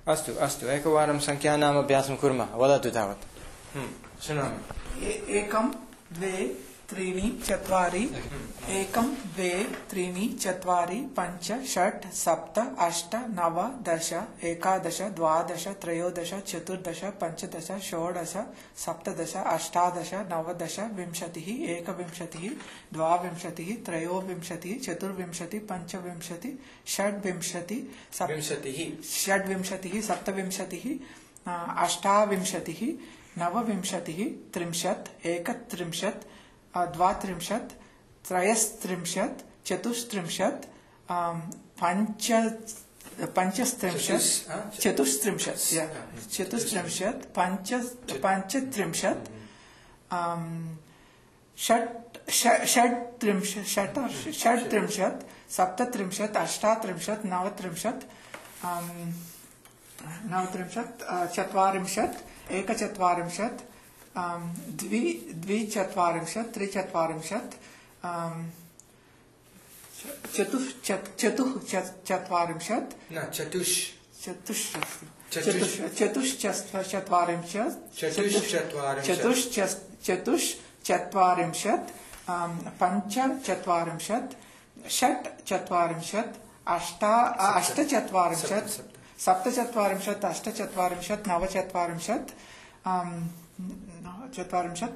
अस्तु अस्तु एकवारं संख्यानाम् अभ्यासं कुर्मः वदतु तावत् शृणोमि 1 2 3 4 1 2 3 4 5 6 7 8 9 10 11 12 13 14 15 16 17 18 19 20 21 22 23 24 25 26 27 28 29 30 31 द्वात्रिंशत् त्रयस्त्रिंशत् चतुस्त्रिंशत् पञ्चस्त्रिंशत् चतुस्त्रिंशत् पञ्चत्रिंशत् षट्त्रिंशत् सप्तत्रिंशत् अष्टात्रिंशत् नवत्रिंशत् चत्वारिंशत् एकचत्वारिंशत् द्विचत्वारिंशत् त्रिचत्वारिंशत् चतुश्चत्वारिंशत् चतुश्चत्वारिंशत् पञ्चचत्वारिंशत् षट्चत्वारिंशत् अष्टचत्वारिंशत् सप्तचत्वारिंशत् अष्टचत्वारिंशत् नवचत्वारिंशत् चत्वारिंशत्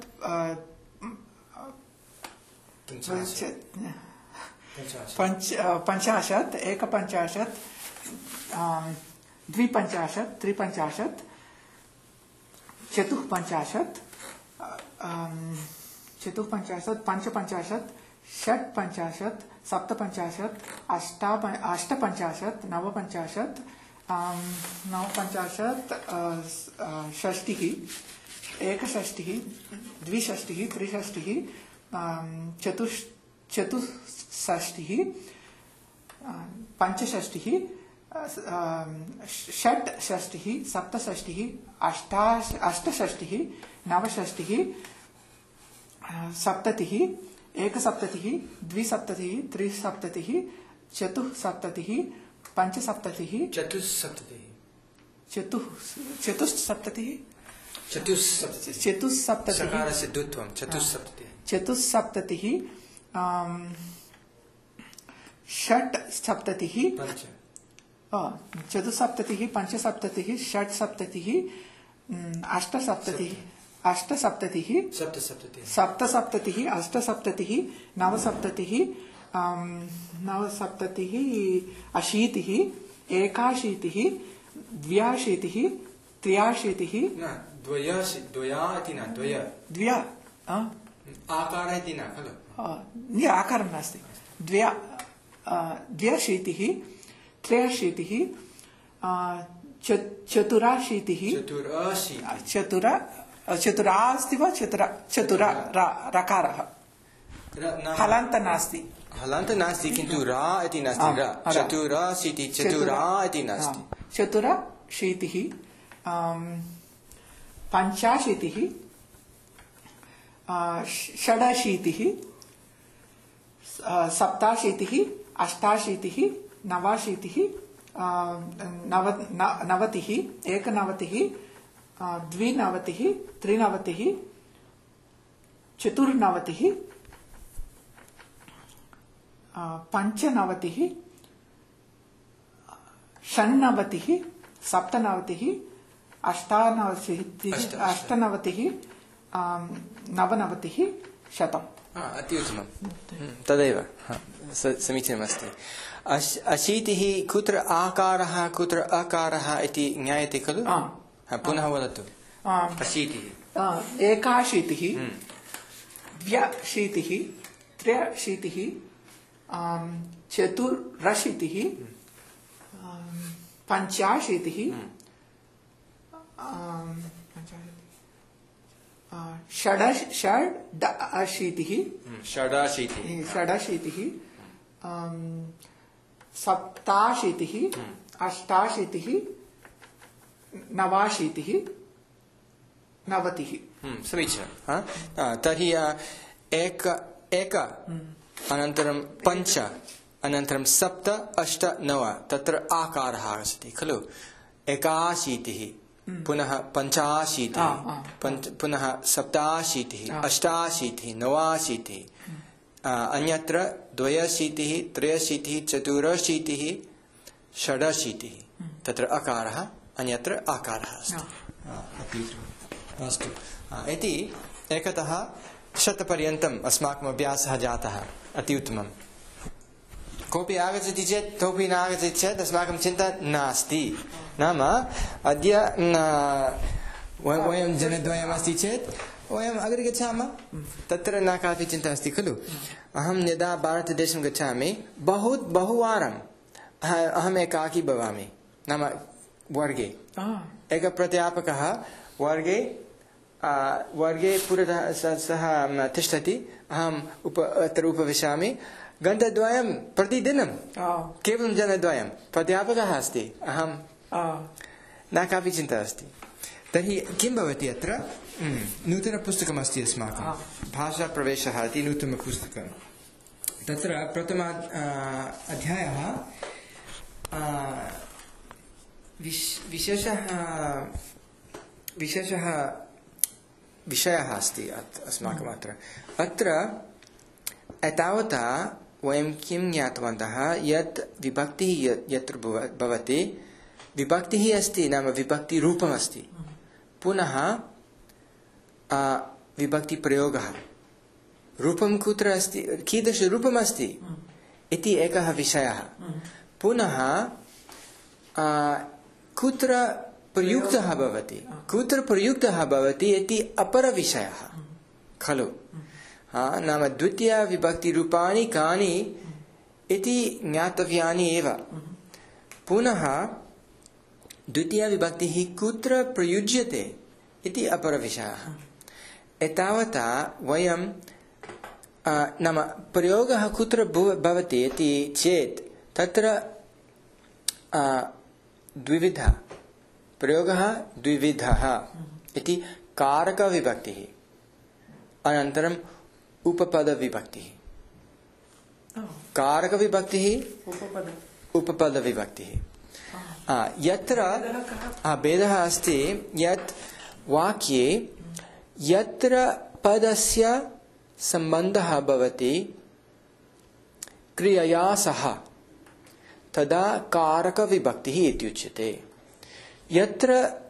पञ्चाशत् एकपञ्चाशत् द्विपञ्चाशत् त्रिपञ्चाशत् चतुःपञ्चाशत् पञ्चपञ्चाशत् षट्पञ्चाशत् सप्तपञ्चाशत् अष्टपञ्चाशत् नवपञ्चाशत् षष्टिः एकषष्टिः द्विषष्टिः त्रिषष्टिः चतुष्षष्टिः पञ्चषष्टिः षट्षष्टिः सप्तषष्टिः अष्टषष्टिः नवषष्टिः सप्ततिः एकसप्ततिः द्विसप्ततिः त्रिसप्ततिः चतुःसप्ततिः पञ्चसप्ततिः चतुस्सप्ततिः चतुस्सप्ततिः षट्सप्ततिः चतुस्सप्ततिः पञ्चसप्ततिः षट्सप्ततिः अष्टसप्ततिः सप्तसप्ततिः अष्टसप्ततिः नवसप्ततिः अशीतिः एकाशीतिः द्व्याशीतिः त्र्याशीतिः आकारः इति न खलु आकारं नास्ति द्व्यशीतिः त्र्यशीतिः चतुराशीतिः चतुरा अस्ति वा चतुर रकारः हलान्त नास्ति किन्तु रा इति नास्ति चतुराशीतिः चतुरा इति नास्ति चतुराशीतिः पञ्चाशीतिः षडाशीतिः सप्ताशीतिः अष्टाशीतिः नवाशीतिः नवतिः एकनवतिः द्विनवतिः त्रिनवतिः चतुर्नवतिः पञ्चनवतिः षण्णवतिः सप्तनवतिः अष्टनवतिः नवनवतिः शतम् अति उत्तमं तदेव समीचीनमस्ति अशीतिः कुत्र आकारः कुत्र अकारः इति ज्ञायते खलु पुनः वदतु अशीतिः एकाशीतिः द्व्यशीतिः त्र्यशीतिः चतुरशीतिः पञ्चाशीतिः षडाशीतिः सप्ताशीतिः अष्टाशीतिः नवाशीतिः नवतिः समीचीनं तर्हि एक अनन्तरं पञ्च अनन्तरं सप्त अष्ट नव तत्र आकारः आगच्छति खलु एकाशीतिः पुनः पञ्चाशीतिः पुनः सप्ताशीतिः अष्टाशीतिः नवाशीतिः अन्यत्र द्वयशीतिः त्रयशीतिः चतुरशीतिः षडशीतिः तत्र अकारः अन्यत्र आकारः अस्ति अस्तु इति एकतः शतपर्यन्तम् अस्माकम् अभ्यासः जातः अति उत्तमम् कोऽपि आगच्छति चेत् कोऽपि न आगच्छति चेत् अस्माकं चिन्ता नास्ति नाम अद्य वयं जनद्वयमस्ति चेत् वयम् अग्रे गच्छामः तत्र न कापि चिन्ता अस्ति खलु अहं यदा भारतदेशं गच्छामि बहुवारम् अहम् एकाकी भवामि नाम वर्गे एकः प्राध्यापकः वर्गे पुरतः सः तिष्ठति अहम् अत्र उपविशामि घण्टाद्वयं प्रतिदिनं केवलं जनद्वयं प्राध्यापकः अस्ति अहं न कापि चिन्ता अस्ति तर्हि किं भवति अत्र नूतनपुस्तकमस्ति अस्माकं भाषाप्रवेशः इति नूतनपुस्तकं तत्र प्रथम अध्यायः विशेषः विषयः अस्ति अस्माकम् अत्र एतावता वयं किं ज्ञातवन्तः यत् विभक्तिः यत्र भवति विभक्तिः अस्ति नाम विभक्तिरूपमस्ति पुनः विभक्तिप्रयोगः रूपं कुत्र अस्ति कीदृशरूपमस्ति इति एकः विषयः पुनः कुत्र प्रयुक्तः भवति इति अपरविषयः खलु नाम द्वितीयविभक्तिरूपाणि कानि इति ज्ञातव्यानि एव पुनः द्वितीयविभक्तिः कुत्र प्रयुज्यते इति अपरविषयः एतावता वयं नाम प्रयोगः कुत्र भवति इति चेत् तत्र प्रयोगः द्विविधः इति कारकविभक्तिः अनन्तरम् उपपदविभक्तिः कारकविभक्तिः उपपदविभक्तिः यत्र भेदः अस्ति यत् वाक्ये यत्र पदस्य सम्बन्धः भवति क्रियया सह तदा कारकविभक्तिः इत्युच्यते यत्र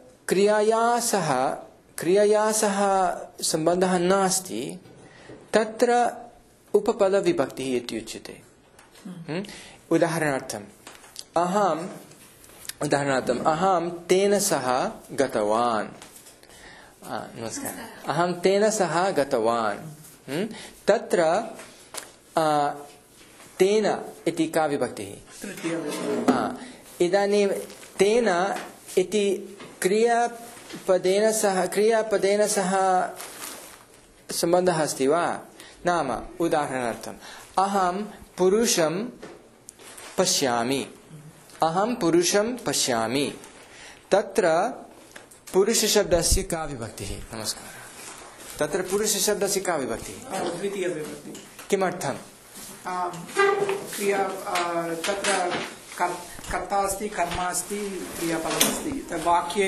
क्रियया सह सम्बन्धः नास्ति तत्र उपपदविभक्तिः इत्युच्यते उदाहरणार्थम् अहं तेन सह गतवान् नमस्कारः अहं तेन सह गतवान् तत्र तेन इति का विभक्तिः इदानीं तेन इति क्रियापदेन सह सम्बन्धः अस्ति वा नाम उदाहरणार्थम् अहं पुरुषं पश्यामि तत्र पुरुषशब्दस्य का विभक्तिः नमस्कारः तत्र पुरुषशब्दस्य का विभक्तिः द्वितीयविभक्तिः किमर्थम् क्रिया तत्र कर्ता अस्ति कर्म अस्ति क्रियापदमस्ति वाक्ये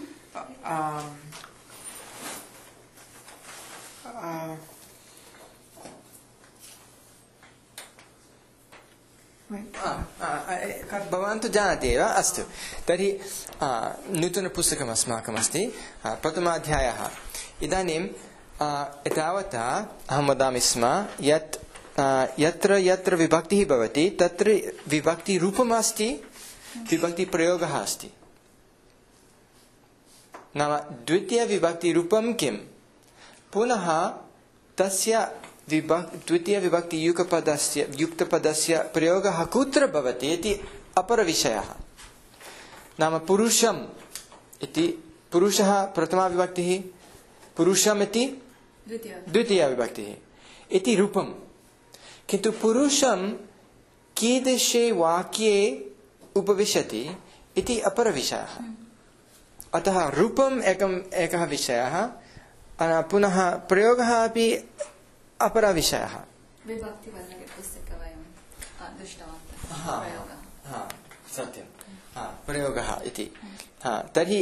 भवान् तु जानाति एव अस्तु तर्हि नूतनपुस्तकम् अस्माकम् अस्ति प्रथमाध्यायः इदानीं एतावता अहं वदामि स्म यत् यत्र यत्र विभक्तिः भवति तत्र विभक्तिरूपम् अस्ति विभक्तिप्रयोगः अस्ति नाम द्वितीयविभक्तिरूपं किं पुनः तस्य द्वितीयविभक्तियुक्तपदस्य प्रयोगः कुत्र भवति इति अपरविषयः नाम पुरुषम् इति पुरुषः प्रथमा विभक्तिः पुरुषम् इति द्वितीयविभक्तिः इति रूपम् किन्तु पुरुषं कीदृशे वाक्ये उपविशति इति अपरविषयः अतः रूपम् एकः विषयः पुनः प्रयोगः अपि अपरविषयः सत्यं प्रयोगः इति तर्हि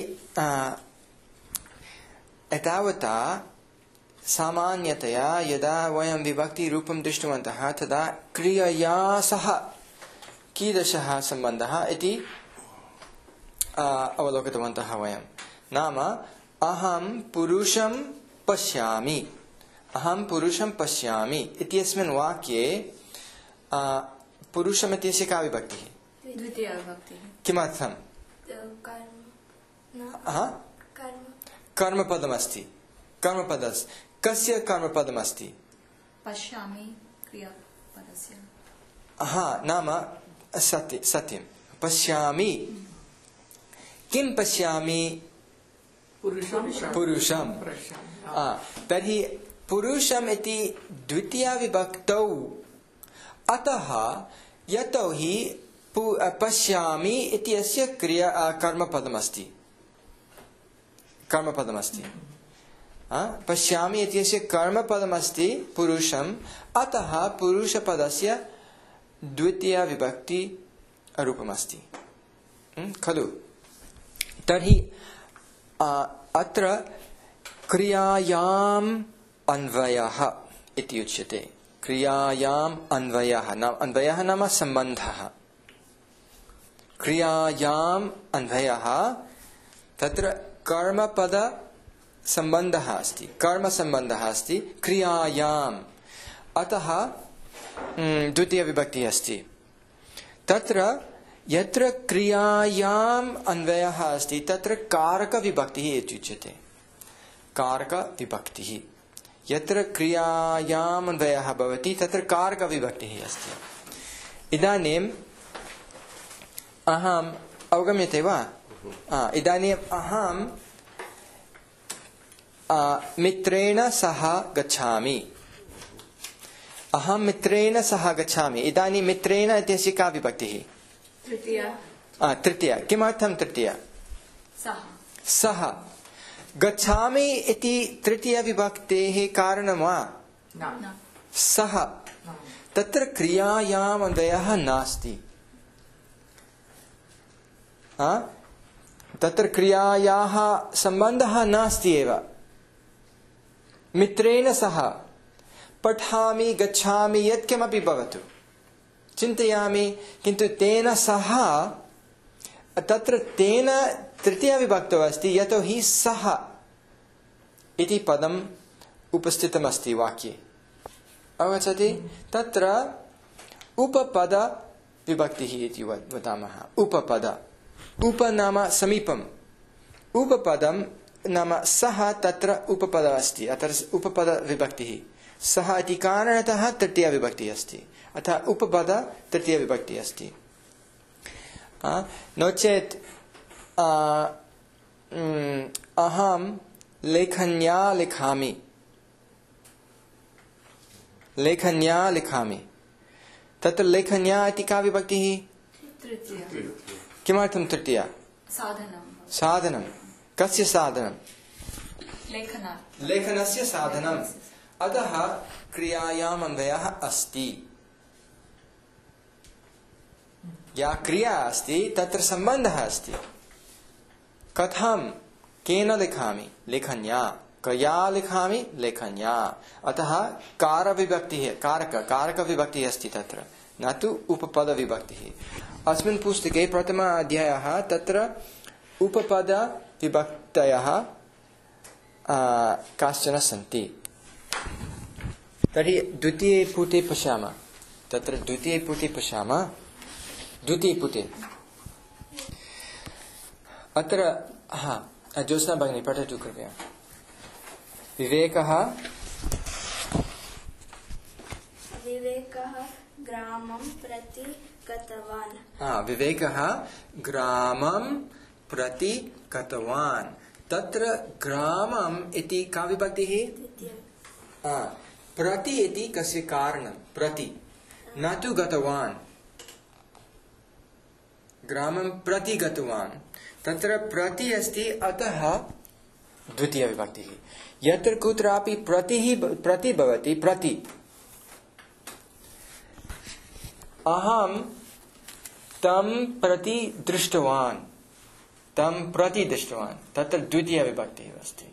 एतावता सामान्यतया यदा वयं विभक्तिरूपं दृष्टवन्तः तदा क्रियया सह कीदृशः सम्बन्धः इति अवलोकितवन्तः वयं। नाम अहं पुरुषं पश्यामि, अहं पुरुषं पश्यामि इत्यस्मिन् वाक्ये पुरुषम् इत्यस्य का विभक्तिः? द्वितीया विभक्तिः। किमर्थम्? कर्मपदमस्ति। कर्मपदस् कस्य कर्मपदमस्ति? पश्यामि क्रियापदस्य। नाम सत्यं पश्यामि। किं पश्यामि? पुरुषं। तर्हि पुरुषम् इति द्वितीया विभक्तौ अतः यतोहि पश्यामि इत्यस्य क्रिया कर्मपदमस्ति। पश्यामि इत्यस्य कर्मपदमस्ति पुरुषम्, अतः पुरुषपदस्य द्वितीया विभक्ति रूपमस्ति खलु। तर्हि अत्र क्रियायाम् अन्वयः इति उच्यते। क्रियायाम् अन्वयः नाम सम्बन्धः। क्रियायाम् अन्वयः तत्र कर्मपद सम्बन्धः अस्ति, कर्मसम्बन्धः अस्ति क्रियायाम्, अतः द्वितीया विभक्तिः अस्ति। तत्र यत्र क्रियायाम् अन्वयः अस्ति तत्र कारकविभक्तिः इत्युच्यते। कारकविभक्तिः यत्र क्रियायाम् अन्वयः भवति तत्र कारकविभक्तिः अस्ति। इदानीम् अहम् अवगम्यते वा? इदानीम् अहं मित्रेण सह गच्छामि। अहं मित्रेण सह गच्छामि। इदानीं मित्रेण इत्यस्य का विभक्तिः? तृतीया। किमर्थं तृतीया? सह। गच्छामि इति तृतीया विभक्तेः कारणं वा? सह। तत्र क्रियायाम् अन्वयः नास्ति। तत्र क्रियायाः सम्बन्धः नास्ति एव। मित्रेण सह पठामि, गच्छामि, यत्किमपि भवतु, चिन्तयामि, किन्तु तेन सह तत्र तेन तृतीया विभक्तौ अस्ति यतोहि सह इति पदम् उपस्थितमस्ति वाक्ये। अवगच्छति? तत्र उपपद विभक्तिः इति वदामः। उपपद। उप नाम समीपम्। उपपदं नाम सह तत्र उपपद अस्ति, अत्र उपपद विभक्तिः। सह इति कारणतः तृतीया विभक्तिः अस्ति, अतः उपपद तृतीया विभक्तिः अस्ति। नो चेत् अहं लेखन्या लिखामि। लेखन्या लिखामि। तत्र लेखन्या इति का विभक्तिः? तृतीया। किमर्थं तृतीया? साधनं। कस्य साधनं? लेखनस्य साधनम्। अतः क्रियायाम् अन्वयः अस्ति। या क्रिया अस्ति तत्र सम्बन्धः अस्ति। कथं? केन लिखामि? लेखन्या। कया लिखामि? लेखन्या। अतः कारविभक्तिः, कारकविभक्तिः अस्ति तत्र, न तु उपपदविभक्तिः। अस्मिन् पुस्तके प्रथम अध्यायः तत्र उपपदविभक्तयः काश्चन सन्ति। तर्हि द्वितीये पुटे पश्यामः। तत्र द्वितीये पुटे पश्यामः। द्वितीये पुटे अत्र ज्योत्स्ना भगिनी पठतु कृपया। विवेकः ग्रामं प्रति गतवान्। विवेकः ग्रामं प्रति गतवान्। तत्र ग्रामम् इति का विभक्तिः? प्रति इति कस्य कारणं? प्रति, न तु गतवान्। ग्रामं प्रति गतवान्। तत्र प्रति अस्ति, अतः द्वितीया विभक्तिः। यत्र कुत्रापि प्रति भवति, प्रति। अहं तं प्रति दृष्टवान् तत्र द्वितीया विभक्तिः अस्ति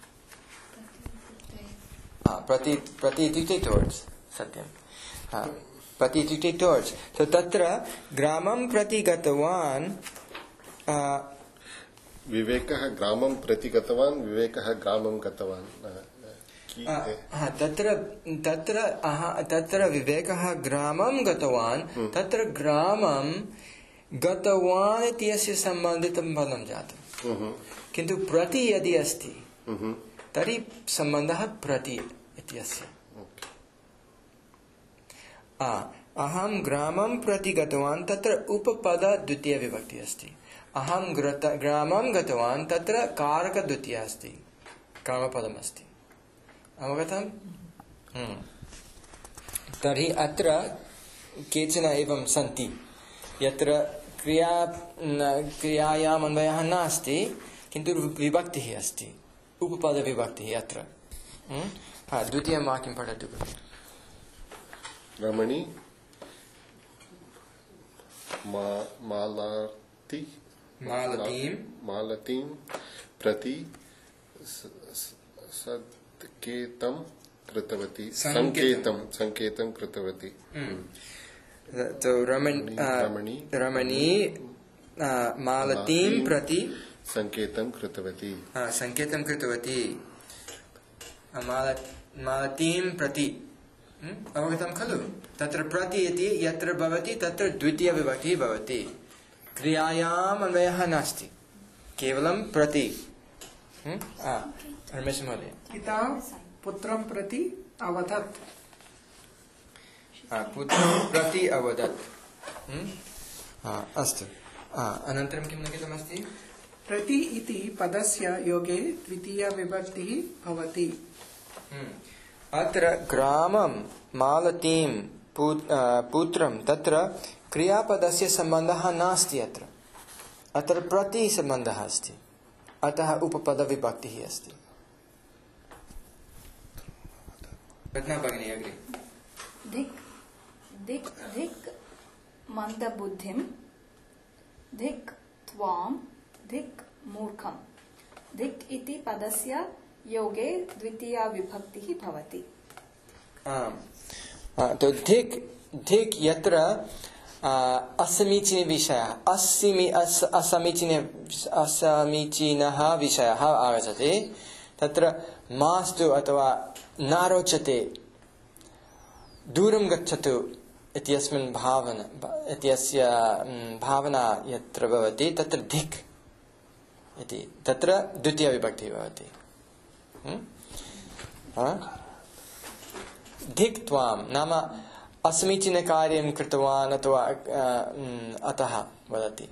प्रति इत्युक्ते टुवर्ड्स् सत्यं प्रति इत्युक्ते टुवर्ड्स् so तत्र ग्रामं प्रति गतवान् विवेकः ग्रामं प्रति गतवान् विवेकः ग्रामं गतवान् तत्र विवेकः ग्रामं गतवान् तत्र ग्रामं गतवान् इत्यस्य सम्बन्धितं पदं जातं किन्तु प्रति यदि अस्ति तर्हि सम्बन्धः प्रति इत्यस्य अहं ग्रामं प्रति गतवान् तत्र उपपद द्वितीया विभक्तिः अस्ति अहं ग्रामं गतवान् तत्र कारक द्वितीया अस्ति कर्मपदम् अस्ति अवगतं तर्हि अत्र केचन एवं सन्ति यत्र क्रियायाम् अन्वयः नास्ति किन्तु विभक्तिः अस्ति उपपदविभक्तिः अत्र द्वितीयं वाक्यं पठतु रमणी मालतीं प्रति संकेतं कृतवती संकेतं कृतवती तो रमणी मालतीं प्रति संकेतं कृतवती मालतीं प्रति अवगतं खलु तत्र प्रति इति यत्र भवति तत्र द्वितीया विभक्तिः भवति क्रियायाम् अन्वयः नास्ति केवलं प्रति रमेश महोदय पिता पुत्रं प्रति अवदत् पुत्रं प्रति अवदत् अस्तु अनन्तरं किं लिखितमस्ति प्रति इति पदस्य योगे द्वितीया विभक्तिः भवति अत्र ग्रामं मालतीं पुत्रं तत्र क्रियापदस्य सम्बन्धः नास्ति अत्र प्रति सम्बन्धः अस्ति अतः उपपदविभक्तिः अस्ति रत्ना भगिनी अग्रे धिक् मन्दबुद्धिं धिक् त्वां धिक् मूर्खं धिक् इति पदस्य योगे द्वितीया विभक्तिः भवति तो धिक् यत्र असमीचीनः विषयः आगच्छति तत्र मास्तु अथवा न रोचते दूरं गच्छतु इत्यस्मिन् इत्यस्य भावना यत्र भवति तत्र धिक् इति तत्र द्वितीया विभक्तिः भवति धिक् त्वां नाम असमीचीनकार्यं कृतवान् अथवा अतः वदति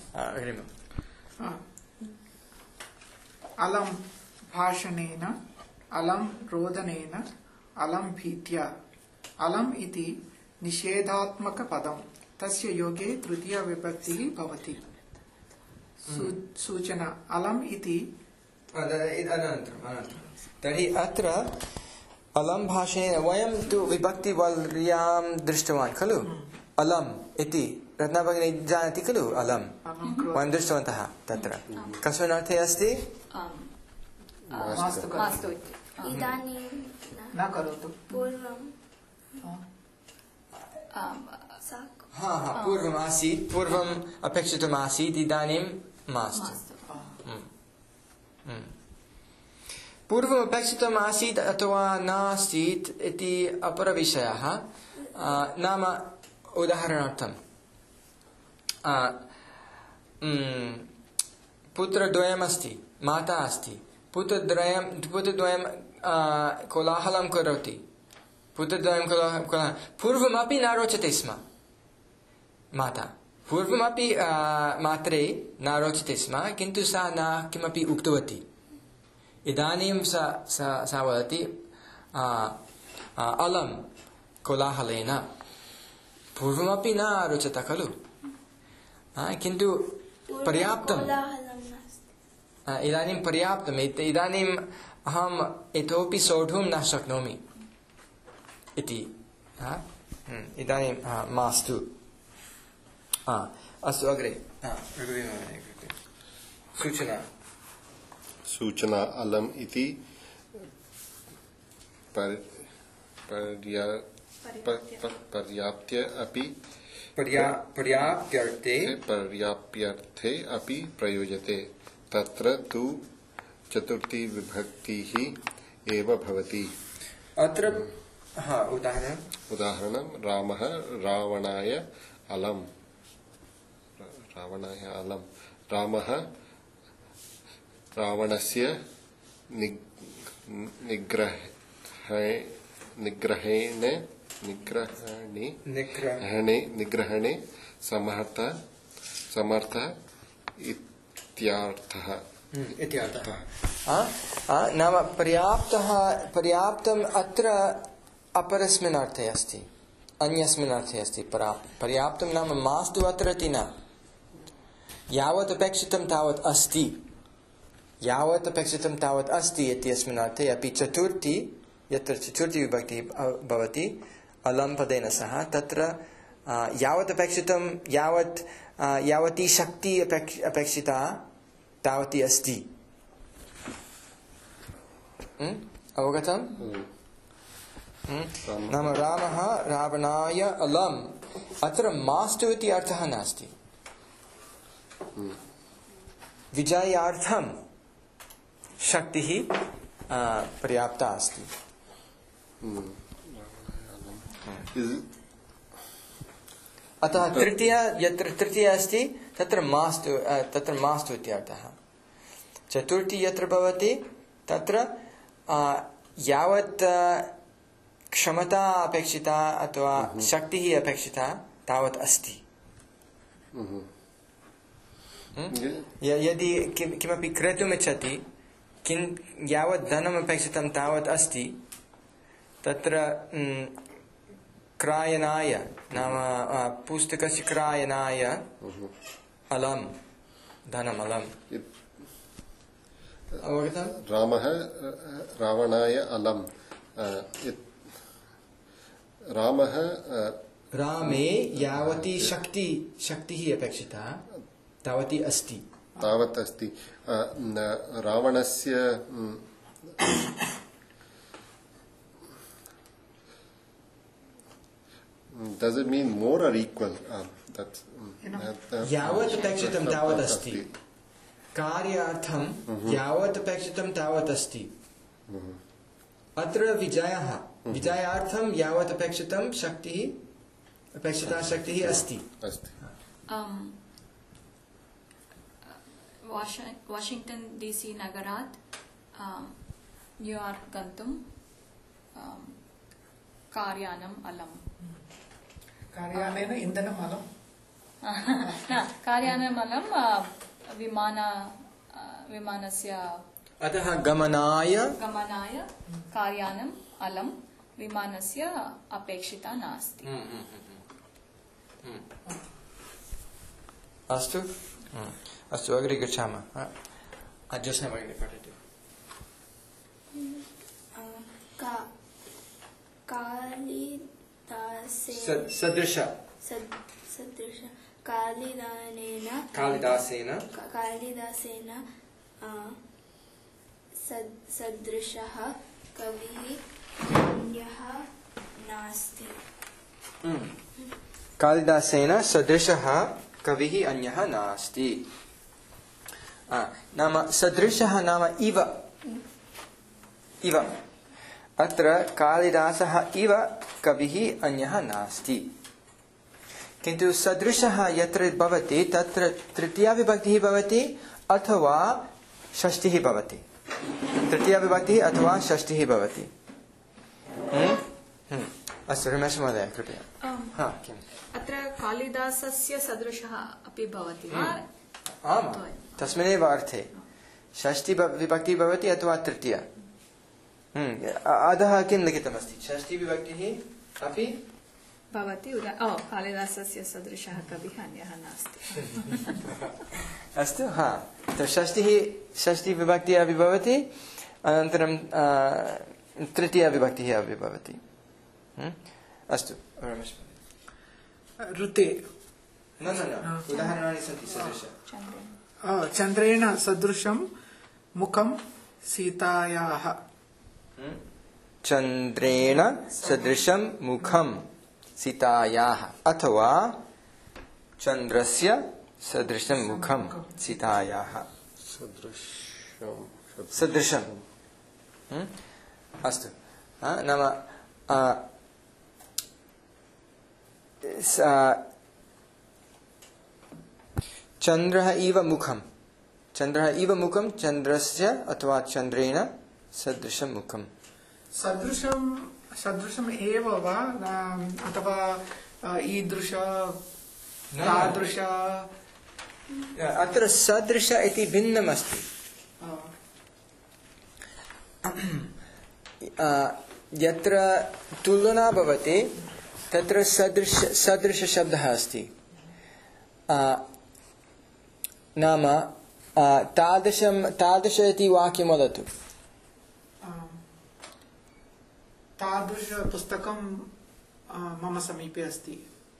अलं भाषणेन अलं रोदनेन अलं भीत्या अलम् इति निषेधात्मकपदं तस्य योगे तृतीया विभक्तिः भवति सूचना अलम् इति अनन्तरं तर्हि अत्र अलं भाषेण वयं तु विभक्तिवर्यां दृष्टवान् खलु अलम् इति रत्ना भगिनी जानाति खलु अलं वयं दृष्टवन्तः तत्र कस्मिन् अर्थे अस्ति इदानीं न करोतु पूर्वं पूर्वम् आसीत् पूर्वम् अपेक्षितम् आसीत् इदानीं मास्तु पूर्वम् अपेक्षितम् आसीत् अथवा नासीत् इति अपरविषयः नाम उदाहरणार्थं पुत्रद्वयमस्ति माता अस्ति पुत्रद्वयं कोलाहलं करोति पूर्वमपि न रोचते स्म माता पूर्वमपि मात्रे न रोचते स्म किन्तु सा न किमपि उक्तवती इदानीं सा वदति अलं कोलाहलेन पूर्वमपि न रोचत खलु किन्तु पर्याप्तम् इदानीं पर्याप्तम् इदानीम् अहम् इतोपि सोढुं न शक्नोमि इति इदानीं मास्तु अस्तु अग्रे सूचना सूचना अलम इति पर्याप्त्य अपि पर्याप्यर्थे अपि प्रयोज्यते तत्र तु चतुर्थी विभक्तिः एव भवति अत्र उदाहरणं रामः रावणाय अलम् रामः रावणस्य निग्रहणे समर्थ इत्यर्थः नाम पर्याप्तम् अत्र अपरस्मिन् अर्थे अस्ति अन्यस्मिन् अर्थे अस्ति पर्याप्तं नाम मास्तु अत्र इति न यावत् अपेक्षितं तावत् अस्ति इत्यस्मिन् अर्थे अपि चतुर्थी यत्र चतुर्थी विभक्तिः भवति अलं पदेन सह तत्र यावत् अपेक्षितं यावती शक्ति अपेक्षिता तावती अस्ति अवगतम् नाम रामः रावणाय अलम् अत्र मास्तु इति अर्थः नास्ति विजयार्थं शक्तिः पर्याप्ता अस्ति अतः यत्र तृतीया अस्ति तत्र मास्तु इत्यर्थः चतुर्थी यत्र भवति तत्र यावत् क्षमता अपेक्षिता अथवा शक्तिः अपेक्षिता तावत् अस्ति यदि किमपि क्रेतुम् इच्छति यावत् धनम् अपेक्षितं तावत् अस्ति तत्र क्रयणाय नाम पुस्तकस्य क्रयणाय अलम् धनमलम् अवगतं रामः रावणाय अलम् रामः रामे यावती शक्तिः अपेक्षिता तावती अस्ति तावत् अस्ति रावणस्य does it mean more or equal that's यावत् अपेक्षितं तावत् अस्ति कार्यार्थं यावत् अपेक्षितं तावत् अस्ति अत्र विजयार्थं यावत् अपेक्षितं अपेक्षिता शक्तिः अस्ति वाशिङ्ग्टन् DC नगरात् न्यूयार्क् गन्तुं कार्यानम् अलम् कार्यानेन इन्धनम् अलम् कार्यानम् अलम् विमानस्य अतः गमनाय कार्यानम् अलम् विमानस्य अपेक्षिता नास्ति अस्तु अग्रे गच्छामः अजस्ना भगिनी पठतु सदृश कालिदासेन सदृशः कविः अन्यः नास्ति कालिदासेन सदृशः कविः अन्यः नास्ति नाम सदृशः नाम इव अत्र कालिदासः इव कविः अन्यः नास्ति किन्तु सदृशः यत्र भवति तत्र तृतीया विभक्तिः भवति अथवा षष्ठिः भवति अस्तु रमेश महोदय कृपया अत्र कालिदासस्य सदृशः अपि भवति वा आम् तस्मिन्नेव अर्थे षष्ठी विभक्तिः भवति अथवा तृतीया अधः किं लिखितमस्ति षष्ठी विभक्तिः अपि भवति कालिदासस्य सदृशः कविः अन्यः नास्ति अस्तु तो षष्ठी विभक्तिः अपि भवति अनन्तरं तृतीया विभक्तिः अपि भवति अस्तु न उदाहरणानि सन्ति सदृश चन्द्रेण सदृशं मुखं सीतायाः चन्द्रेण सदृशं मुखं सीतायाः अथवा चन्द्रस्य सदृशं मुखं सीतायाः सदृशम् अस्तु नाम चन्द्रः इव मुखं चन्द्रस्य अथवा चन्द्रेण सदृशं मुखं सदृशम् एव वा अथवा ईदृश तादृश अत्र सदृश इति भिन्नम् अस्ति यत्र तुलना भवति तत्र सदृश शब्दः अस्ति नाम तादृश इति वाक्यं वदतु तादृश पुस्तकं मम समीपे अस्ति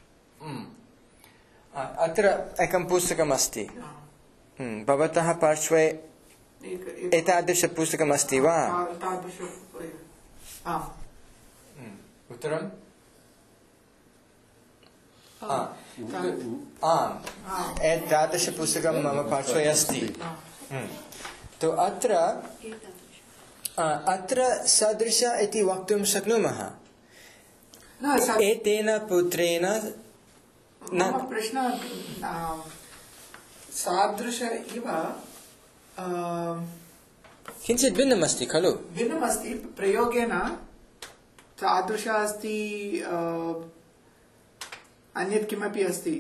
अत्र एकं पुस्तकम् अस्ति भवतः पार्श्वे एतादृश पुस्तकम् अस्ति वा उत्तरम् एतादृश पुस्तकं मम पार्श्वे अस्ति तो अत्र सदृश इति वक्तुं शक्नुमः एतेन पुत्रेण मम प्रश्नः सादृश इव किञ्चित् भिन्नम् अस्ति खलु भिन्नम् अस्ति प्रयोगेन तादृश अस्ति अन्यत् किमपि अस्ति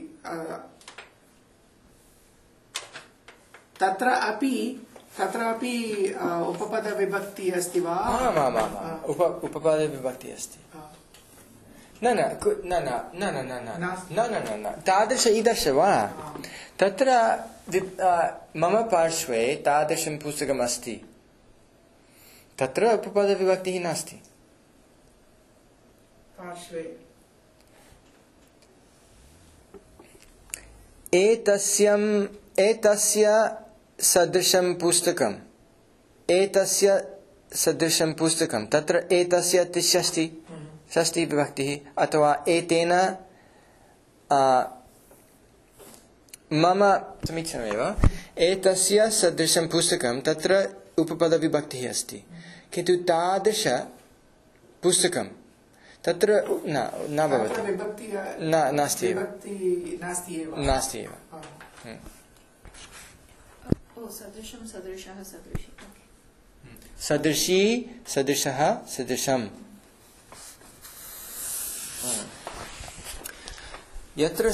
तत्र अपि उपपदविभक्ति अस्ति वा उपपदविभक्ति अस्ति न तादृश ईदृश वा तत्र मम पार्श्वे तादृशं पुस्तकम् अस्ति तत्र उपपदविभक्तिः नास्ति पार्श्वे एतस्य सदृशं पुस्तकं तत्र एतस्य तिष्ठति षष्ठी विभक्तिः अथवा एतेन मम समीचीनमेव एतस्य सदृशं पुस्तकं तत्र उपपदविभक्तिः अस्ति किन्तु तादृश पुस्तकं तत्र न भवति नास्ति एव सदृशी सदृशः सदृशम् यत्र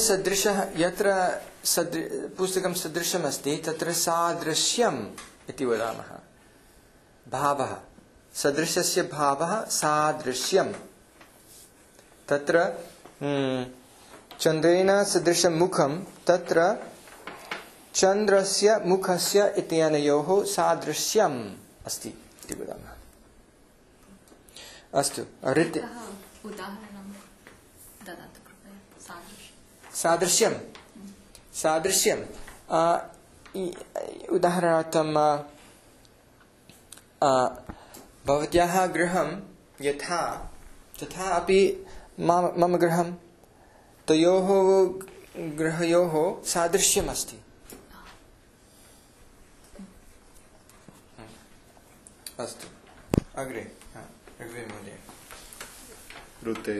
पुस्तकं सदृशम् अस्ति तत्र सादृश्यम् इति वदामः भावः सदृशस्य भावः सादृश्यम् तत्र चन्द्रेण सदृशं मुखं तत्र चन्द्रस्य मुखस्य इत्यनयोः सादृश्यम् अस्ति इति वदामः अस्तु सादृश्यम् उदाहरणार्थं भवत्याः गृहं यथा तथा अपि मम गृहं तयोः गृहयोः सादृश्यम् अस्ति अस्तु अग्रे महोदय ऋते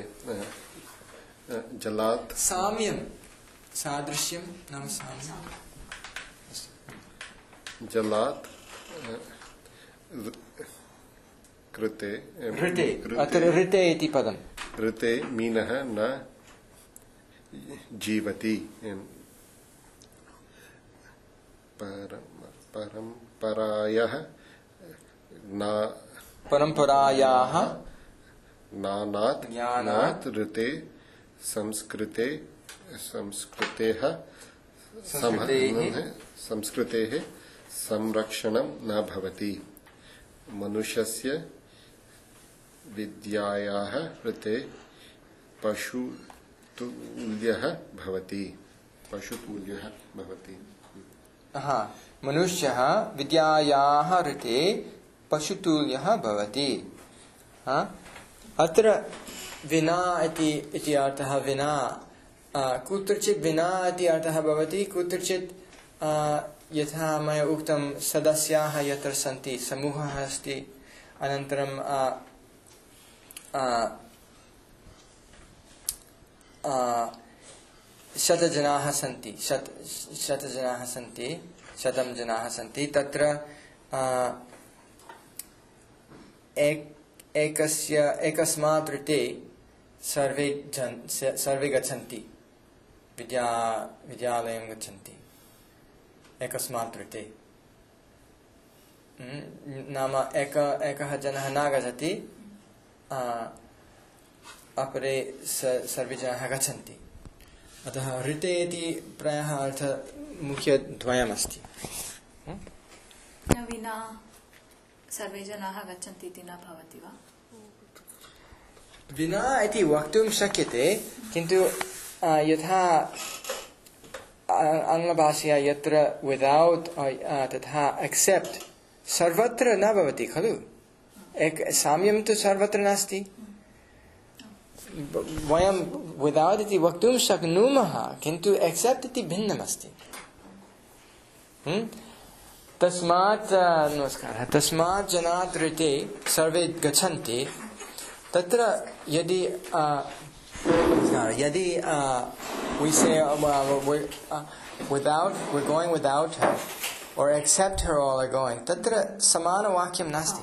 जलात् साम्यं सादृश्यं नाम साम्यं जलात् कृते अत्र ऋते इति पदं ऋते मीनः न जीवति परम्परायाः ज्ञानात् ऋते संस्कृतेः संरक्षणं न भवति मनुष्यस्य विद्यायाः ऋते पशुतुल्यः भवति पशुतुल्यः भवति। हाँ, मनुष्यः विद्यायाः ऋते पशुतुल्यः भवति। हाँ, अत्र विना इति अर्थः विना कुत्रचित् विना इति अर्थः भवति, कुत्रचित् यथा मया उक्तं सदस्याः यत्र सन्ति, समूहः अस्ति, अनन्तरं शतजनाः सन्ति, शतं जनाः सन्ति, तत्र एकस्मात् ऋते सर्वे गच्छन्ति, विद्यालयं गच्छन्ति एकस्मात् ऋते। नाम एकः जनः न गच्छति, अपरे सर्वे जनाः गच्छन्ति। अतः ऋते इति प्रायः अर्थः मुख्यद्वयमस्ति। विना सर्वे जनाः गच्छन्ति इति न भवति वा? विना इति वक्तुं शक्यते, किन्तु यथा आङ्ग्लभाषया यत्र विदौट् तथा एक्सेप्ट् सर्वत्र न भवति खलु। साम्यं तु सर्वत्र नास्ति। वयं विदौट् इति वक्तुं शक्नुमः, किन्तु एक्सेप्ट् इति भिन्नमस्ति। तस्मात् नमस्कारः, तस्मात् जनात् ऋते सर्वे गच्छन्ति। तत्र यदि we say we're going without her, or accept her all are going, तत्र समानवाक्यं नास्ति।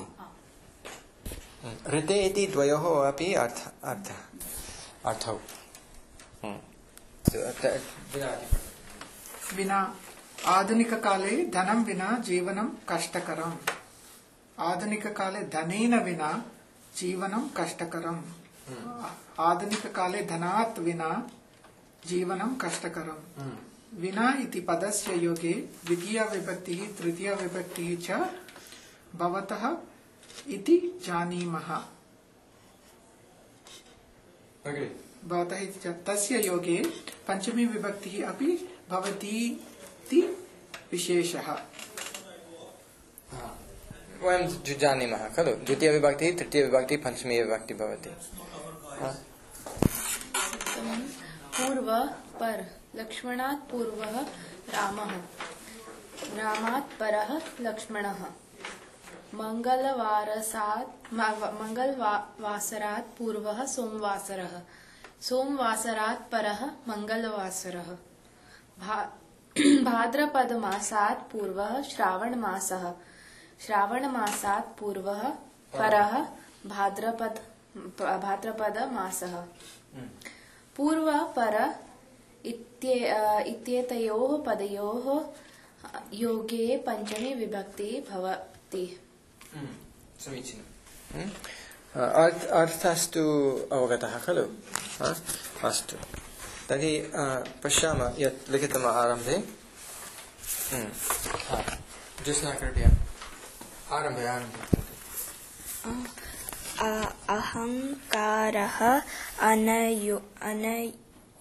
ऋते इति द्वयोः अपि अर्थौ। विना आधुनिककाले धनं विना जीवनं कष्टकरम्। आधुनिककाले धनेन विना जीवनं कष्टकरम्। आधुनिककाले धनात् विना जीवनं कष्टकरम्। विना इति पदस्य योगे द्वितीया विभक्तिः तृतीया विभक्तिः च भवतः इति जानीमः। भवतः इति च तस्य योगे पंचमी विभक्तिः अपि भवति इति विशेषः। वयं जानीमः खलु, द्वितीया विभक्तिः तृतीया विभक्तिः पंचमी विभक्तिः भवति। पूर्व पर लक्ष्मणात् पूर्वः रामः, रामात् परः लक्ष्मणः। मंगलवासरात् पूर्वः सोमवासरः, सोमवासरात् परः मंगलवासरः। भाद्रपदमासात् पूर्वः श्रावणमासः, श्रावणमासात् पूर्वः परः भाद्रपदमासः। पूर्व पर इत्येतयोः पदयोः योगे पंचमी विभक्ति भवति। समीचीनम्। अर्थस्तु अवगतः खलु। अस्तु, तर्हि पश्यामः यत् लिखितम् आरम्भे। ज्योत्स्ना कृपया आरम्भे। अहंकारः अनर्थाय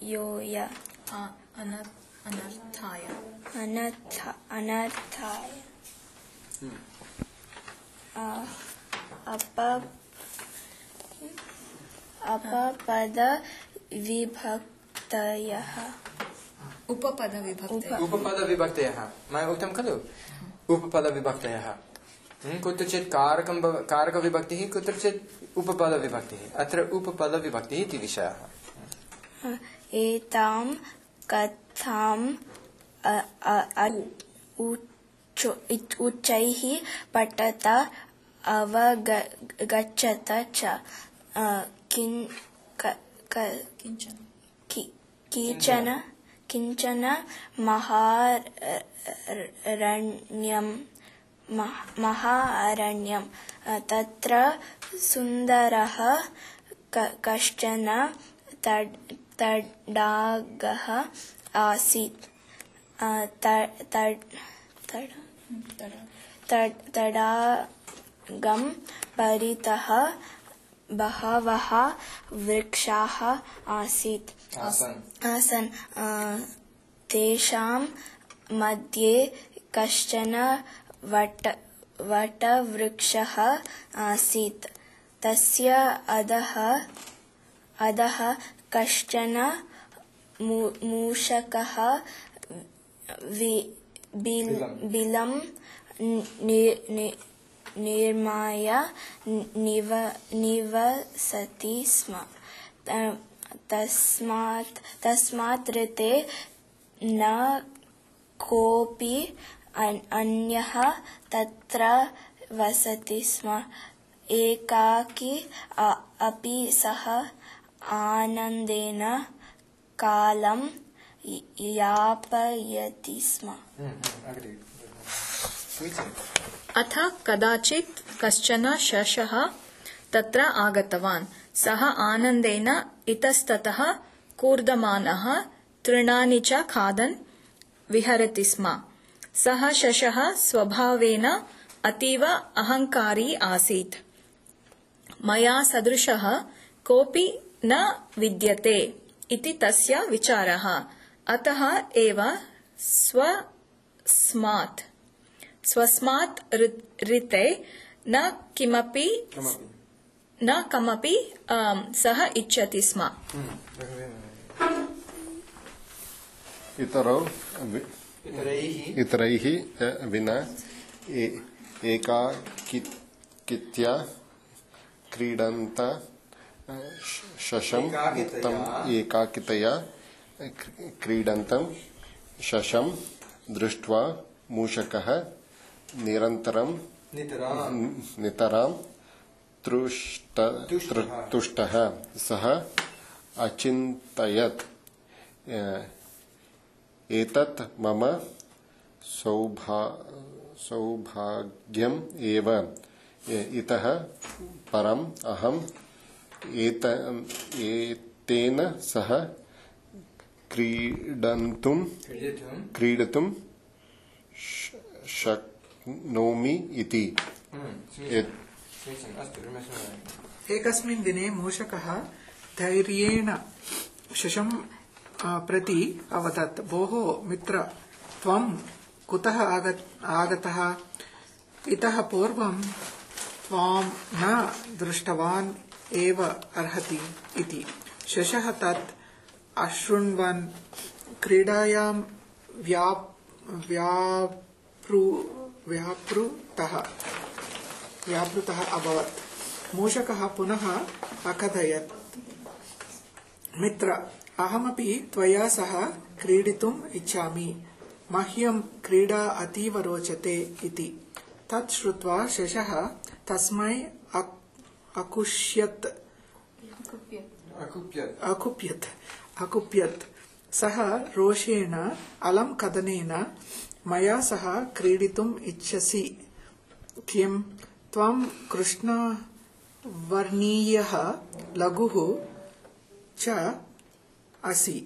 अपपद विभक्तयः। उपपद विभक्तयः मया उक्तं खलु। उपपद विभक्तयः कुत्रचित् कारक विभक्तिः, कुत्रचित् उपपद विभक्तिः। अत्र उपपद विभक्तिः इति विषयः। एतां कथां उच्चैः पठत अवगच्छत च किञ्चन महारण्यं तत्र सुन्दरः कश्चन तडागः आसीत्। तडागं परितः बहवः वृक्षाः आसन्। तेषां मध्ये कश्चन वटवृक्षः आसीत्। तस्य अधः कश्चन मूषकः बिलं निर्माय निवसति स्म। तस्मात् ऋते न कोऽपि अन्यः तत्र वसति स्म। एकाकी अपि सः आनन्देन कालं यापयति स्म। अथ कदाचित् कश्चन शशः तत्र आगतवान्। सः आनन्देन इतस्ततः कूर्दमानः तृणानि च खादन् विहरति स्म। सः शशः स्वभावेन अतीव अहङ्कारी आसीत्। मया सदृशः कोऽपि न विद्यते इति तस्य विचारः। अतः एव स्वस्मात् ऋते न कमपि सः इच्छति स्म। इतरैः विना एकाकित्या क्रीडन्त शशं एकाकितया क्रीडन्तं शशं दृष्ट्वा मूषकः नितरां तुष्टः। सः अचिन्तयत्, एतत् मम सौभाग्यम् एव। इतः परम् अहम् एतेन सह क्रीडितुं शक्नोमि इति। एकस्मिन् दिने मूषकः धैर्येण शशं प्रति अवदत्, भोः मित्र, त्वं कुतः आगतः? इतः पूर्वं त्वां न दृष्टवान् एव अर्हति इति। शशः तत् अशृण्वन् क्रीडायां व्यापृतः अभवत्। मूषकः पुनः अकथयत्, मित्र, अहमपि त्वया सह क्रीडितुम् इच्छामि। मह्यं क्रीडा अतीव रोचते इति। तत् श्रुत्वा शशः तस्मै अकुप्यत्। सः रोषेण अलं कदनेन, मया सह क्रीडितुम् इच्छसि किं? त्वं कृष्णवर्णीयः लघुः च असि,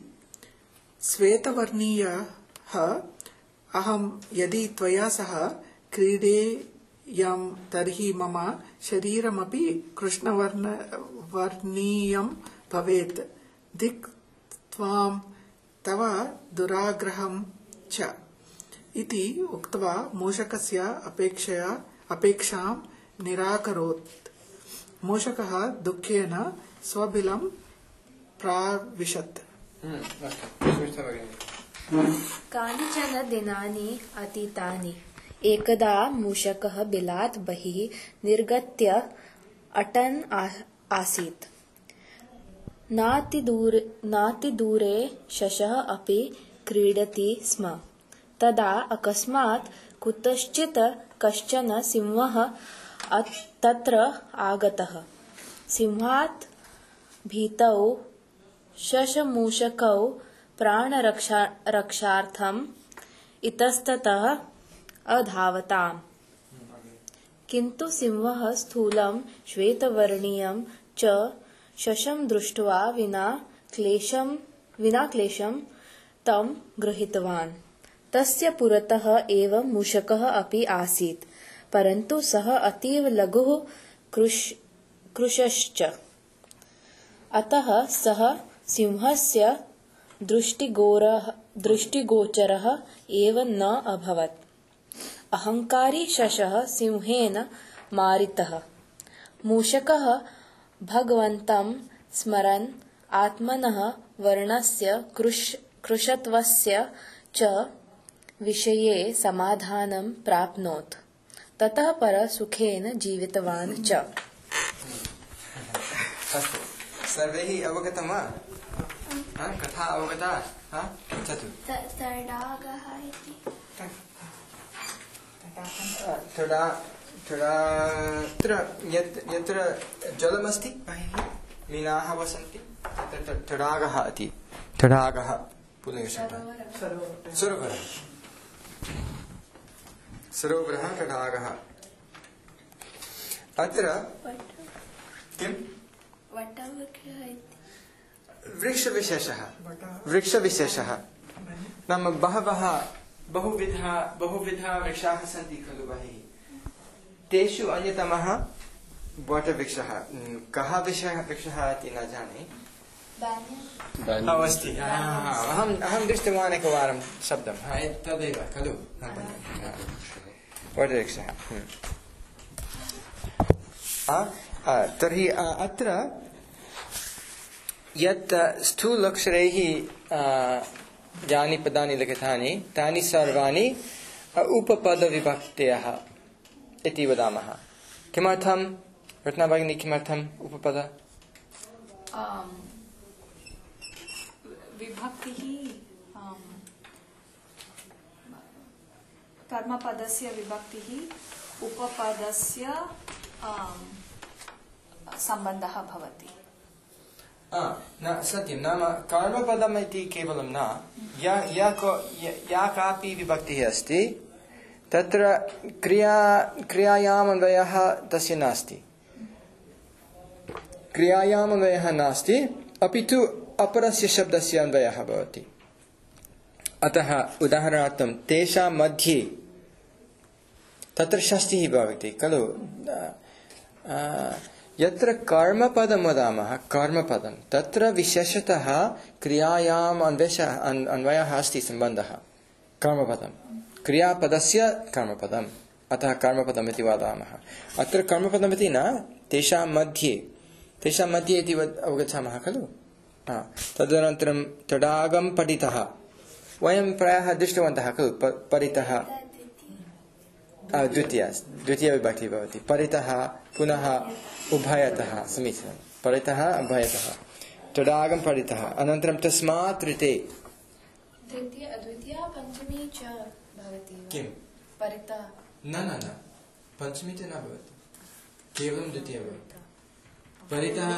श्वेतवर्णीयः अहं। यदि त्वया सह क्रीडेयं तर्हि मम शरीरमपि कृष्णवर्णीयं भवेत्। धिक् त्वां तव दुराग्रहं च इति उक्त्वा मूषकस्य अपेक्षां निराकरोत्। मूषकः दुःखेन स्वबिलं प्राविशत्। कानिचन दिनानि अतीतानि। एकदा मूषकः बिलात् बहिः निर्गत्य अटन् आसीत्। नातिदूरे शशः अपि क्रीडति स्म। तदा अकस्मात् कुतश्चित् कश्चन सिंहः तत्र आगतः। सिंहात् भीतौ शशमूषकौ प्राणरक्षार्थम् इतस्ततः अधावताम्। किन्तु सिंहः स्थूलं श्वेतवर्णीयं च शशं दृष्ट्वा विना क्लेशं तं गृहीतवान्। तस्य पुरतः एव मूषकः अपि आसीत्, परन्तु सः अतीव लघुः कृशश्च। अतः सः सिंहस्य दृष्टिगोचरः एव न अभवत्। अहङ्कारी शशः सिंहेन मारितः। मूषकः भगवन्तं स्मरन् आत्मनः वर्णस्य कृशत्वस्य च विषये समाधानं प्राप्नोत्। ततः परसुखेन जीवितवान् च। अस्तु, सर्वैः अवगतं वा? कथा अवगता? तडागः इति यत्र जलमस्ति मीनाः वसन्ति तत्र तडागः इति। तडागः पुल्लिङ्गशब्दः। सरोवरः तडागः। अत्र किं वृक्षविशेषः नाम बहुविधा वृक्षाः सन्ति खलु बहिः। तेषु अन्यतमः वटवृक्षः। कः वृक्षः इति न जाने। अस्ति, अहं दृष्टवान् एकवारं शब्दं तदेव खलु वटवृक्षः। तर्हि अत्र यत् स्थूलक्षरैः यानि पदानि लिखितानि तानि सर्वाणि उपपदविभक्तयः इति वदामः। किमर्थं रत्ना भगिनी, किमर्थम् उपपद? विभक्तिः कर्मपदस्य विभक्तिः उपपदस्य सम्बन्धः भवति। न सत्यं, नाम कर्मपदम् इति केवलं न, या कापि विभक्तिः अस्ति तत्र क्रियायाम् अन्वयः तस्य नास्ति। क्रियायाम् अन्वयः नास्ति, अपि तु अपरस्य शब्दस्य अन्वयः भवति। अतः उदाहरणार्थं तेषां मध्ये तत्र षष्टिः भवति खलु। यत्र कर्मपदं वदामः, कर्मपदं तत्र विशेषतः क्रियायाम् अन्वयः अस्ति, सम्बन्धः। कर्मपदं क्रियापदस्य कर्मपदम्, अतः कर्मपदम् इति वदामः। अत्र कर्मपदमिति न, तेषां मध्ये इति अवगच्छामः खलु। तदनन्तरं तडागं पठितः, वयं प्रायः दृष्टवन्तः खलु। परितः द्वितीयविभक्तिः भवति। परितः पुनः उभयतः, समीचीनं। परितः उभयतः, तडागं पठितः। अनन्तरं तस्मात् ऋते द्वितीया पञ्चमी च भवति। किं परितः? न पञ्चमी च न भवति, केवलं द्वितीया भवति। परितः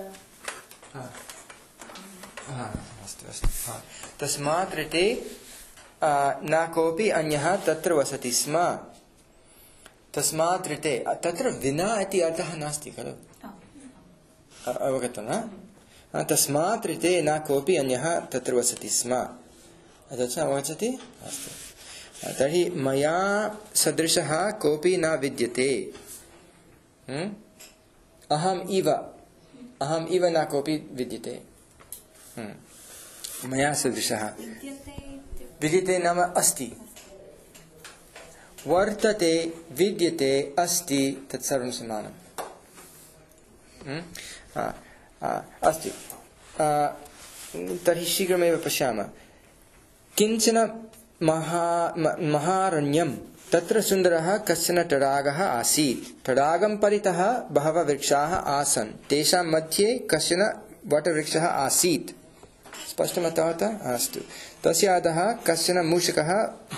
अस्तु। तस्मात् ऋते न कोऽपि अन्यः तत्र वसति स्म। तस्मात् ऋते, तत्र विना इति अर्थः नास्ति खलु। अवगतं न? तस्मात् ऋते न कोऽपि अन्यः तत्र वसति स्म। तच्च अवगच्छति? अस्तु। तर्हि मया सदृशः कोऽपि न विद्यते। अहम् इव न कोऽपि विद्यते। मया सदृशः विद्यते नाम अस्ति। वर्तते, विद्यते, अस्ति, तत्सर्वं समानम्। अस्ति। तर्हि शीघ्रमेव पश्यामः। किञ्चन महारण्यं, तत्र सुन्दरः कश्चन तडागः आसीत्। तडागं परितः बहवः वृक्षाः आसन्। तेषां मध्ये कश्चन वटवृक्षः आसीत्। स्पष्टमतः? अस्तु। तस्य अधः कश्चन मूषकः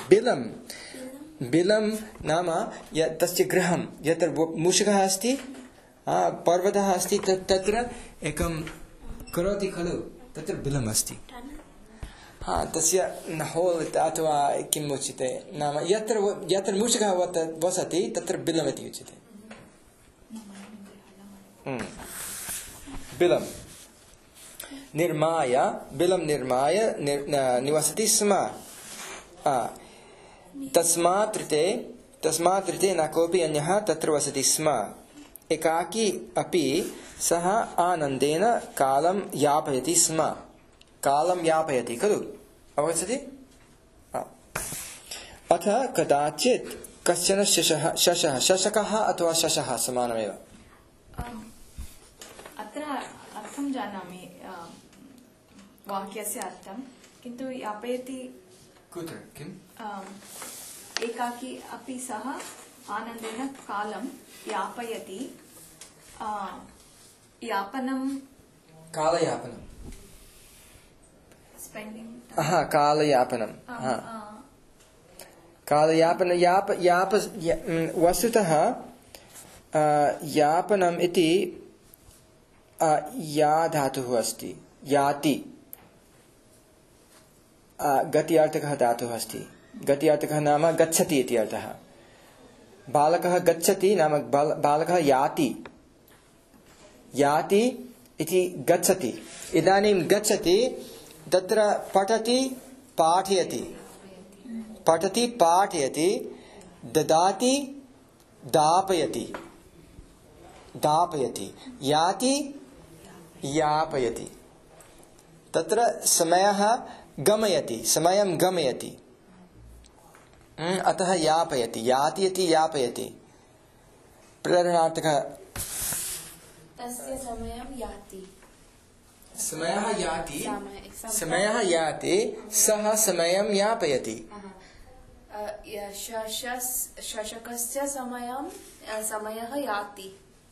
बिलं नाम तस्य गृहं, यत्र मूषकः अस्ति, पर्वतः अस्ति, तत्र एकं करोति खलु, तत्र बिलम् अस्ति। तस्य होल् अथवा किम् उच्यते, नाम यत्र मूषकः वसति तत्र बिलम् इति उच्यते। बिलं निर्माय निवसति स्म। तस्मात् ऋते न कोऽपि अन्यः तत्र वसति स्म। एकाकी अपि सः आनन्देन कालं यापयति स्म। कालं यापयति खलु अवगच्छति अथ कदाचित् कश्चन शशकः अथवा शशः समानमेव अत्र अर्थं जानामि वाक्यस्य अर्थं किन्तु यापयति कुत्र किम् एकाकी अपि सः आनन्देन कालं यापयति यापनं कालयापनं स्पेण्डिङ्ग् कालयापनं कालयापन वस्तुतः यापनम् इति या धातुः अस्ति याति गत्यर्थकः धातुः अस्ति गत्यर्थकः नाम गच्छति इति अर्थः बालकः गच्छति नाम बालकः याति याति इति गच्छति इदानीं गच्छति तत्र पठति पाठयति पठति पाठयति ददाति दापयति दापयति याति यापयति तत्र समयः गमयति समयं गमयति अतः यापयति याति इति यापयति प्रेरणार्थकः तस्य समयं याति समयः याति समयः याति सः समयं यापयति शशकस्य समयः याति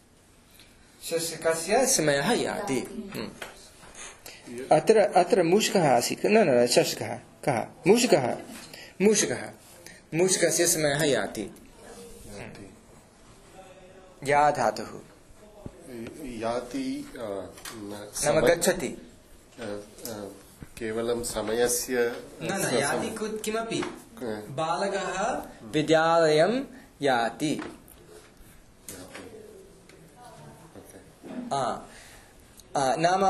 शशकस्य समयः याति अत्र मूषकः आसीत् न शशकः कः मूषकः मूषकस्य समयः याति या धातुः याति नाम गच्छति केवलं समयस्य न याति किमपि बालकः विद्यालयं याति नाम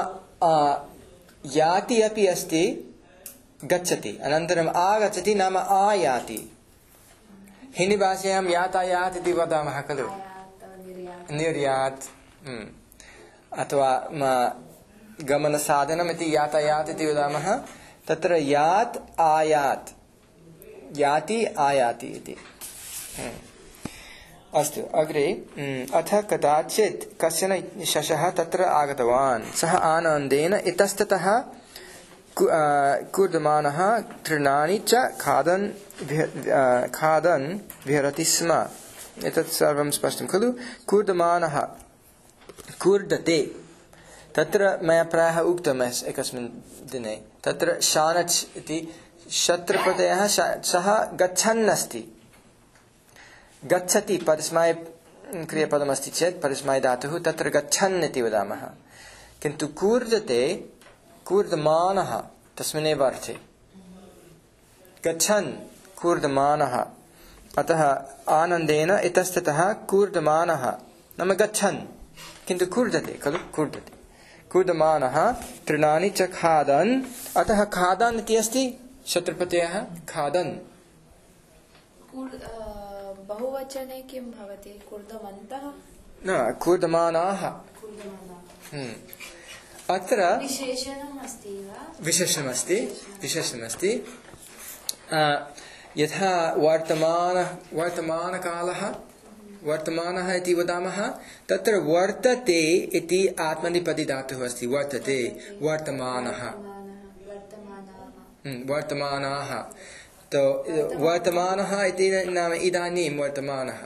याति अपि अस्ति गच्छति अनन्तरम् आगच्छति नाम आयाति हिन्दी भाषायां यातायात् इति वदामः खलु निर्यात् अथवा गमनसाधनम् इति यातायात् इति वदामः तत्र यात् आयात् याति आयाति इति अस्तु अग्रे अथ कदाचित् कश्चन शशः तत्र आगतवान् सः आनन्देन इतस्ततः कूर्दमानः तृणानि च खादन् विहरति स्म एतत् सर्वं स्पष्टं खलु कूर्दमानः कूर्दते तत्र मया प्रायः उक्तम् एकस्मिन् दिने तत्र शानच् इति शत्रुपदयः सः गच्छन् अस्ति गच्छति परस्मै क्रियापदमस्ति चेत् परस्मै धातुः तत्र गच्छन् इति वदामः किन्तु कूर्दते कूर्दमानः तस्मिन्नेव अर्थे गच्छन् कूर्दमानः अतः आनन्देन इतस्ततः कूर्दमानः नाम गच्छन् किन्तु कूर्दते खलु कूर्दते कूर्दमानः तृणानि च खादन् अतः खादन् इति अस्ति शत्रुपदयः खादन् बहुवचने किं भवति कूर्दमन्तः न कूर्दमानाः अत्र विशेषणमस्ति यथा वर्तमानकालः वर्तमानः इति वदामः तत्र वर्तते इति आत्मनेपदी धातुः अस्ति वर्तते वर्तमानः वर्तमानाः तो वर्तमानः इति नाम इदानीं वर्तमानः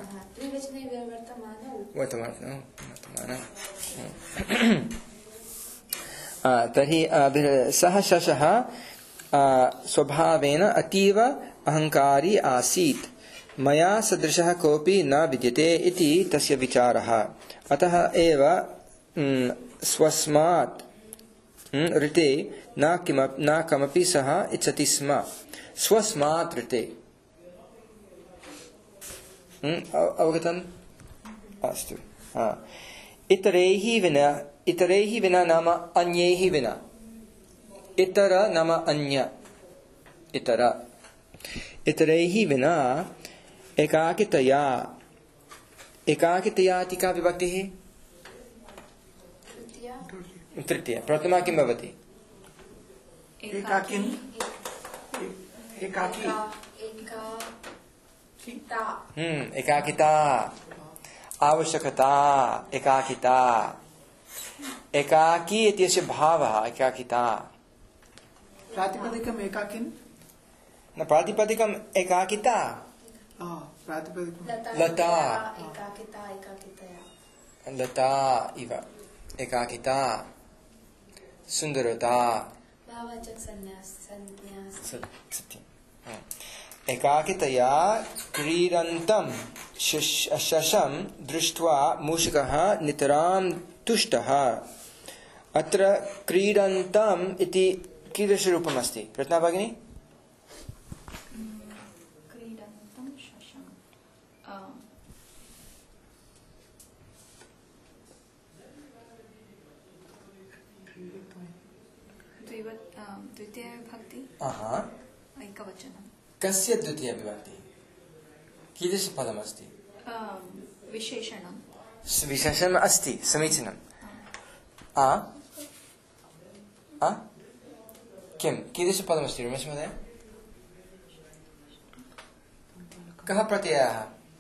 तर्हि सः शशः स्वभावेन अतीव अहङ्कारी आसीत् मया सदृशः कोऽपि न विद्यते इति तस्य विचारः अतः एव स्वस्मात् ऋते न कमपि सः इच्छति स्म स्वस्मात् ऋते अवगतम् अस्तु इतरैः विना नाम अन्यैः विना इतर नाम अन्य इतरैः विना एकाकितया इति का विभक्तिः तृतीया प्रथमा किं भवति एकाकिन एकाकी एकाकिता आवश्यकता एकाकिता एकाकी इत्यस्य भावः एकाकिता प्रातिपदिकम् एकाकिन न प्रातिपदिकम् एकाकिता प्रातिपदिकं लता एकाकिता एकाकितया लता इव एकाकिता सुन्दरता भाववाचक संन्यास सत्यम् एकाकितया क्रीडन्तं शशं दृष्ट्वा मूषकः नितरां तुष्टः अत्र क्रीडन्तम् इति कीदृशरूपम् अस्ति रत्ना भगिनी क्रीडन्तं शशं द्वितीय विभक्ति एकवचनं कस्य द्वितीय विभक्ति कीदृश पदमस्ति विशेषणं विशेषणम् अस्ति समीचीनम् किं कीदृश पदमस्ति रमेश महोदय कः प्रत्ययः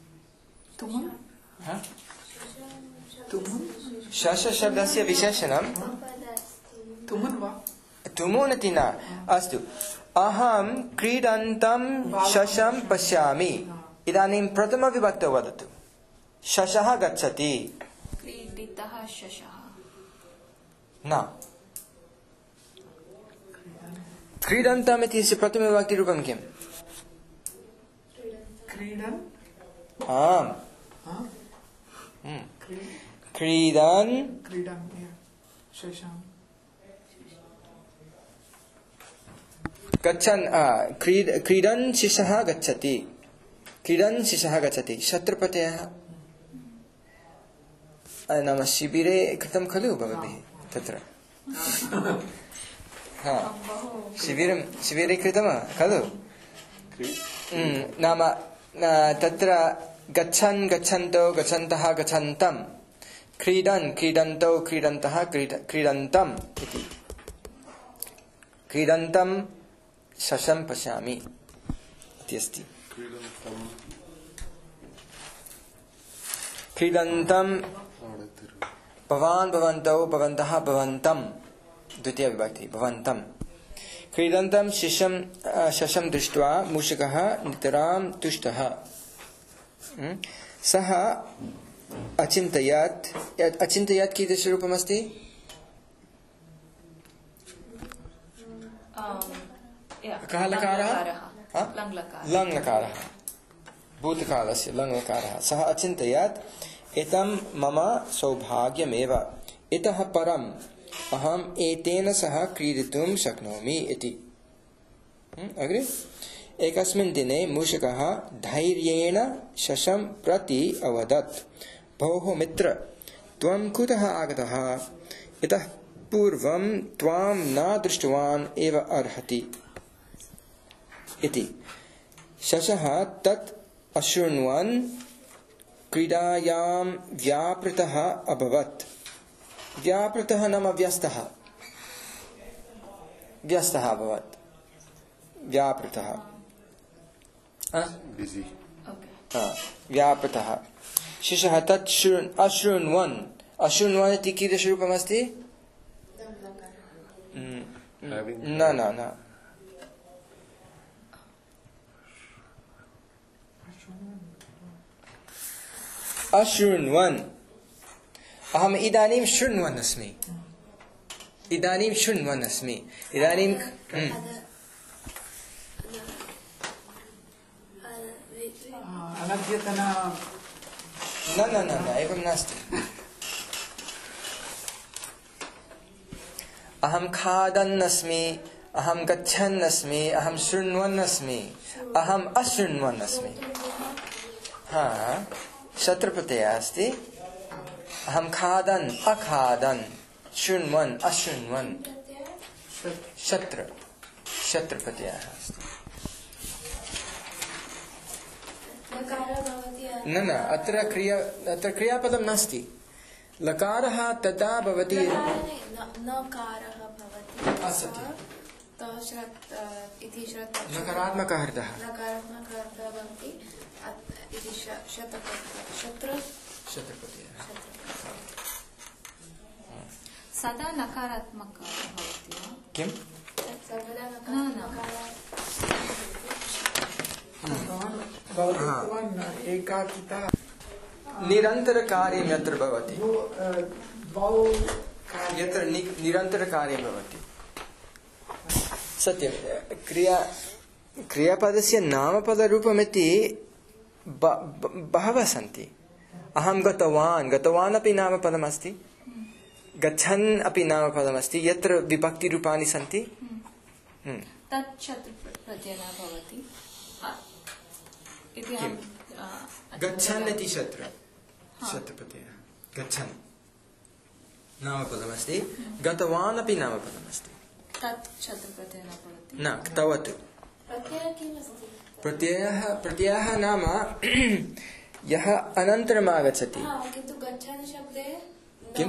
शश शब्दस्य विशेषणं तुमुन् वा तुमुन् इति न अस्तु अहं क्रीडन्तं शशं पश्यामि इदानीं प्रथमविभक्तौ वदतु शशः गच्छति क्रीडितः शशः न क्रीडन्तम् इत्यस्य प्रथमविभक्तिरूपं किम् क्रीडन् आम् क्रीडन् क्रीडन् शशां गच्छन् क्रीडन् शिशः गच्छति क्रीडन् शिशः गच्छति शत्रुप्रत्ययः नाम शिबिरे कृतं खलु भवद्भिः तत्र शिबिरे कृतं खलु नाम तत्र गच्छन् गच्छन्तौ गच्छन्तः गच्छन्तं क्रीडन् क्रीडन्तौ क्रीडन्तः क्रीडन्तम् इति क्रीडन्तं शशं पश्यामि इति अस्ति क्रीडन्तं भवान् भवन्तौ भवन्तः भवन्तं द्वितीय विभक्ति भवन्तं क्रीडन्तं शशं दृष्ट्वा मूषकः नितरां तुष्टः सः अचिन्तयत् कीदृशरूपमस्ति कः लकारः लङ्लकारः भूतकालस्य लङ्लकारः सः अचिन्तयत् एतं मम सौभाग्यमेव इतः परम् अहम् एतेन सह क्रीडितुं शक्नोमि इति अग्रे एकस्मिन् दिने मूषकः धैर्येण शशं प्रति अवदत् भोः मित्र त्वं कुतः आगतः इतः पूर्वं त्वां न दृष्टवान् एव अर्हति इति शशः तत् अशृण्वन् क्रीडायां व्यापृतः अभवत् व्यापृतः नाम व्यस्तः अभवत् व्यापृतः व्यापृतः शिशः तत् अशृण्वन् इति कीदृशरूपमस्ति न अशृण्वन् अहम् इदानीं शृण्वन् अस्मि इदानीं अनद्यतन न एवं नास्ति अहं खादन् अस्मि अहं गच्छन् अस्मि अहं शृण्वन् अस्मि अहम् अशृण्वन् अस्मि शत्रुप्रत्ययः अस्ति अहं खादन् अखादन् शृण्वन् अशृण्वन् शत्रुप्रत्ययः अस्ति न अत्र क्रियापदं नास्ति लकारः तदा भवति नकारः भवति ततः इति श्रत् नकारात्मकः अर्थः नकारात्मकः अर्थः भवति इति शत्रप्रत्ययः सदा नकारात्मकः भवति वा? किं सर्वदा भवति एकाकिता निरन्तरकार्यं यत्र भवति द्वौ यत्र निरन्तरकार्यं भवति सत्यं क्रियापदस्य नामपदरूपमिति बहवः सन्ति। अहं गतवान् अपि नामपदमस्ति, गच्छन् अपि नामपदमस्ति, यत्र विभक्तिरूपाणि सन्ति तत् शत्रुप्रत्ययः भवति इति अहं गच्छन् इति शत्रुप्रत्ययः गच्छन् नामपदमस्ति, गतवान् अपि नामपदमस्ति, तत् शत्रुप्रत्ययः न भवति। न तवत् प्रत्ययः किमस्ति? प्रत्ययः नाम यः अनन्तरम् आगच्छति। किन्तु गच्छन् शब्दे किं?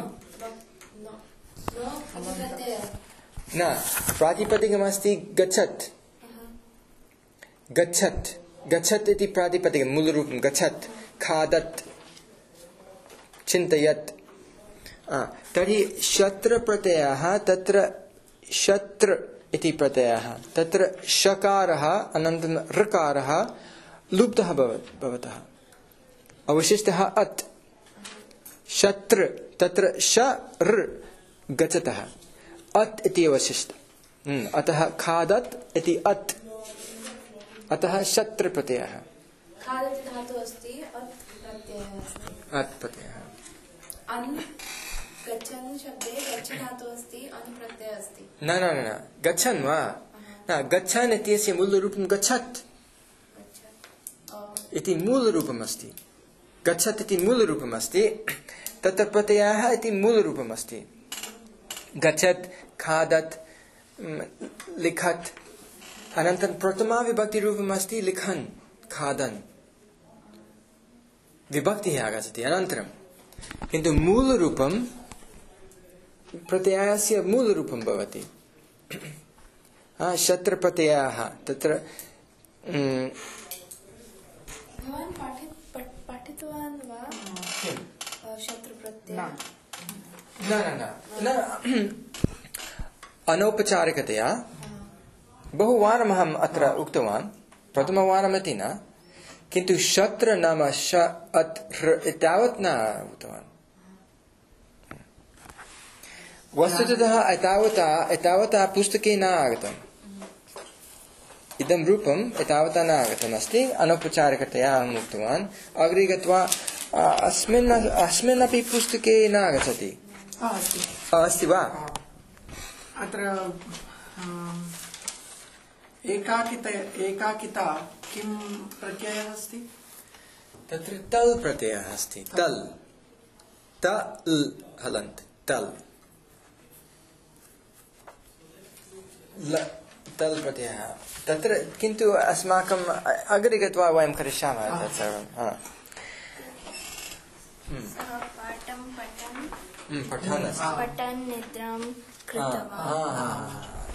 न न प्रातिपदिकमस्ति गच्छत् गच्छत् गच्छत् इति प्रातिपदिकं मूलरूपं गच्छत् खादत् चिन्तयत्। तर्हि शत्रप्रत्ययः तत्र शत्र इति प्रत्ययः तत्र शकारः अनन्तरं ऋकारः लुप्तः भवतः अवशिष्टः अत् शत्र तत्र श गच्छतः अत् इति अवशिष्टः अतः खादत् इति अत् अतः शत्र प्रत्ययः खादति धातुः अस्ति अत् प्रत्ययः अस्ति अत् प्रत्ययः अन् गच्छन् शब्दे गच्छ धातुः अस्ति अन् प्रत्ययः अस्ति न न न गच्छन् वा न गच्छन् इत्यस्य मूलरूपं गच्छत् इति मूलरूपम् अस्ति गच्छत् इति मूलरूपम् अस्ति तत्र प्रत्ययः इति मूलरूपम् अस्ति गच्छत् खादत् लिखत् अनन्तरं प्रथमा विभक्तिरूपम् अस्ति लिखन् खादन् विभक्तिः आगच्छति अनन्तरं किन्तु मूलरूपं प्रत्ययस्य मूलरूपं भवति शत्रप्रत्ययः तत्र भवान् पठितवान् वा शत्रुप्रत्ययः न अनौपचारिकतया बहुवारम् अहम् अत्र उक्तवान् प्रथमवारमिति न किन्तु शत्र नाम श अत् तावत् न उक्तवान् वस्तुतः एतावता पुस्तके न आगतम् इदं रूपम् एतावता न आगतमस्ति अनौपचारिकतया अहम् उक्तवान् अग्रे गत्वा अस्मिन्नपि पुस्तके न आगच्छति अस्ति वा अत्र एकाकिता किं प्रत्ययः अस्ति तत्र तल् प्रत्ययः अस्ति तल् हलन्त् तल् तल् प्रत्ययः तत्र किन्तु अस्माकम् अग्रे गत्वा वयं करिष्यामः तत् सर्वं पठन् निद्रां कृतवान्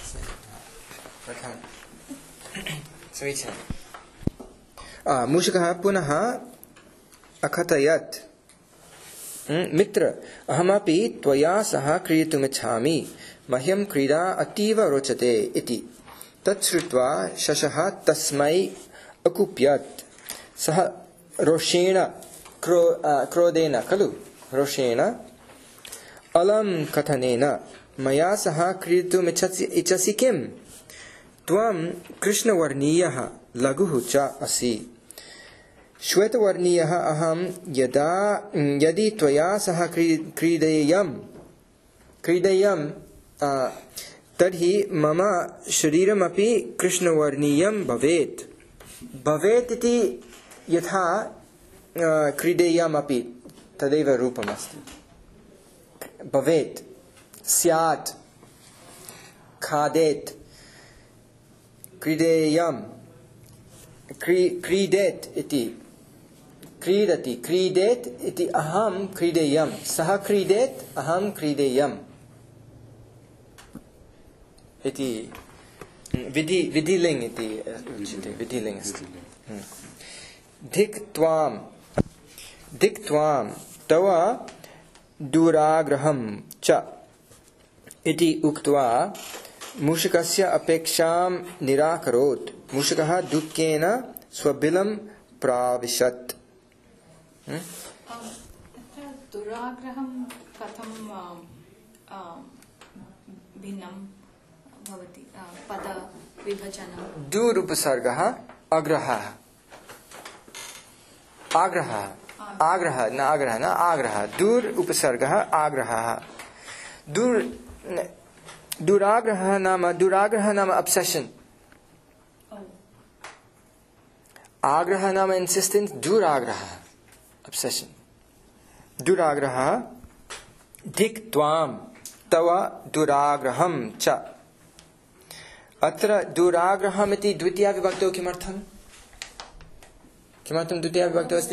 पठन् समीचीनम् मूषकः पुनः अकथयत् मित्र अहमपि त्वया सह क्रीडितुमिच्छामि मह्यं क्रीडा अतीव रोचते इति तत् श्रुत्वा शशः तस्मै अकुप्यत् सः रोषेण क्रोधेन खलु रोषेण अलं कथनेन मया सह क्रीडितुमिच्छसि किम् त्वं कृष्णवर्णीयः लघुः च असि श्वेतवर्णीयः अहं यदि त्वया सह क्रीडेयं तर्हि मम शरीरमपि कृष्णवर्णीयं भवेत् इति यथा क्रीडेयमपि तदेव रूपमस्ति भवेत् स्यात् खादेत् क्रीडेयं क्रीडेत् इति क्रीडति क्रीडेत् इति अहं क्रीडेयं सः क्रीडेत् अहं क्रीडेयम् इति विधिलिङ्ग् इति उच्यते, विधिलिङ्ग् अस्ति। धिक् त्वां तव दुराग्रहं च इति उक्त्वा मूषकस्य अपेक्षां निराकरोत्। मूषकः दुःखेन स्वबिलं प्राविशत्। दुराग्रहं कथं भिन्नं भवति पदविभजनं? दूरुपसर्गः अग्रहः, आग्रहः दूर उपसर्गः आग्रहः। दुराग्रहः नाम obsession। आग्रहः नाम insistence, दुराग्रहः obsession। दुराग्रहः धिक् त्वां तव दुराग्रहं च। अत्र दुराग्रहम् इति द्वितीया विभक्तौ किमर्थं द्वितीया विभक्तौ अस्ति?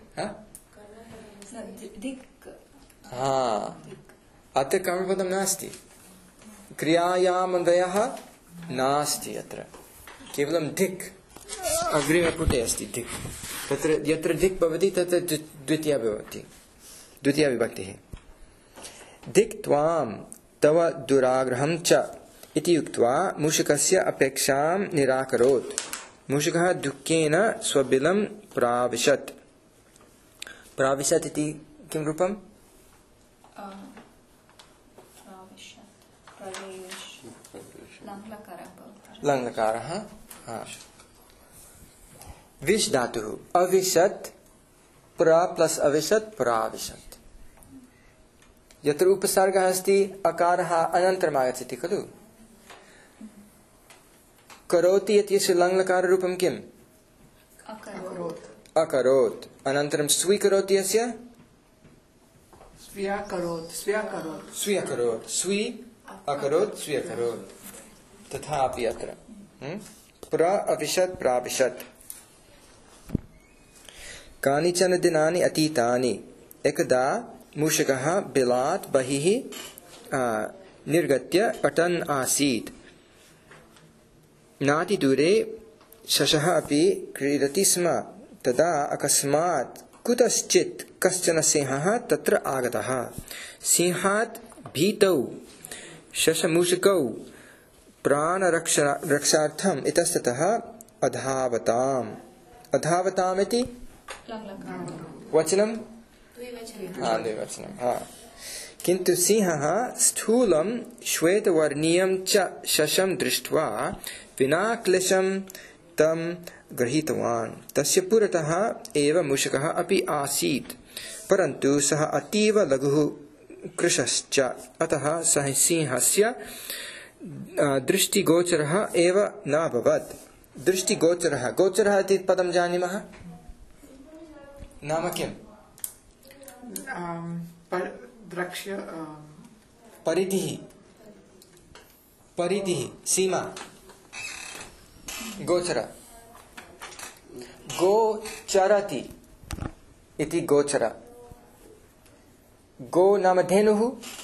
अत्र कर्मपदं नास्ति, क्रियायामन्वयः नास्ति, अत्र केवलं धिक् अग्रिमपुटे अस्ति धिक्। तत्र यत्र धिक् भवति तत्र द्वितीया विभक्तिः। धिक् त्वां तव दुराग्रहं च इति उक्त्वा मूषकस्य अपेक्षां निराकरोत्। मूषकः दुःखेन स्वबिलं प्राविशत्। प्राविशत् इति किं रूपम्? लङ्लकारः। विश् धातुः अविशत्, प्र प्लस् अविशत् प्राविशत्। यत्र उपसर्गः अस्ति अकारः अनन्तरम् आगच्छति खलु। करोति इत्यस्य लङ्लकाररूपं किम्? अकरोत्। अनन्तरं स्वीकरोति यस्य स्वी अकरोत् स्वीकरोत्। तथापि अत्र प्र अविशत् प्राविशत्। कानिचन दिनानि अतीतानि। एकदा मूषकः बिलात् बहिः निर्गत्य अटन् आसीत्। नातिदूरे शशः अपि क्रीडति स्म। तदा अकस्मात् कुतश्चित् कश्चन सिंहः तत्र आगतः। सिंहात् भीतौ शशमूषकौ प्राणरक्षार्थम् इतस्ततः अधावताम्। अधावताम् इति वचनं द्विवचनं। किन्तु सिंहः स्थूलं श्वेतवर्णीयं च शशं दृष्ट्वा विना क्लेशं तं गृहीतवान्। तस्य पुरतः एव मूषकः अपि आसीत्, परन्तु सः अतीव लघुः कृशश्च। अतः सः सिंहस्य दृष्टिगोचरः एव न अभवत्। दृष्टिगोचरः, गोचरः इति पदं जानीमः, नाम किम्? परिधिः, सीमा, गोचर। गोचरति इति गोचर। गो नाम धेनुः,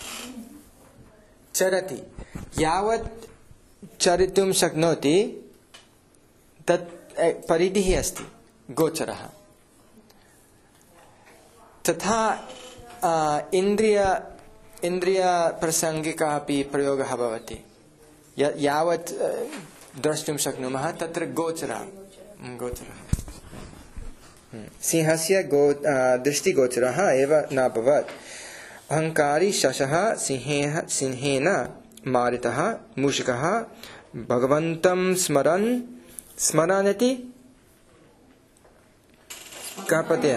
चरति, यावत् चरितुं शक्नोति तत् परिधिः अस्ति गोचरः। तथा इन्द्रियप्रसङ्गिकः अपि प्रयोगः भवति। यावत् द्रष्टुं शक्नुमः तत्र गोचरः। सिंहस्य दृष्टिगोचरः एव नाभवत्। अहङ्कारी शशः सिंहेन मारितः। मूषकः भगवन्तं स्मरन् इति कः प्रत्ययः?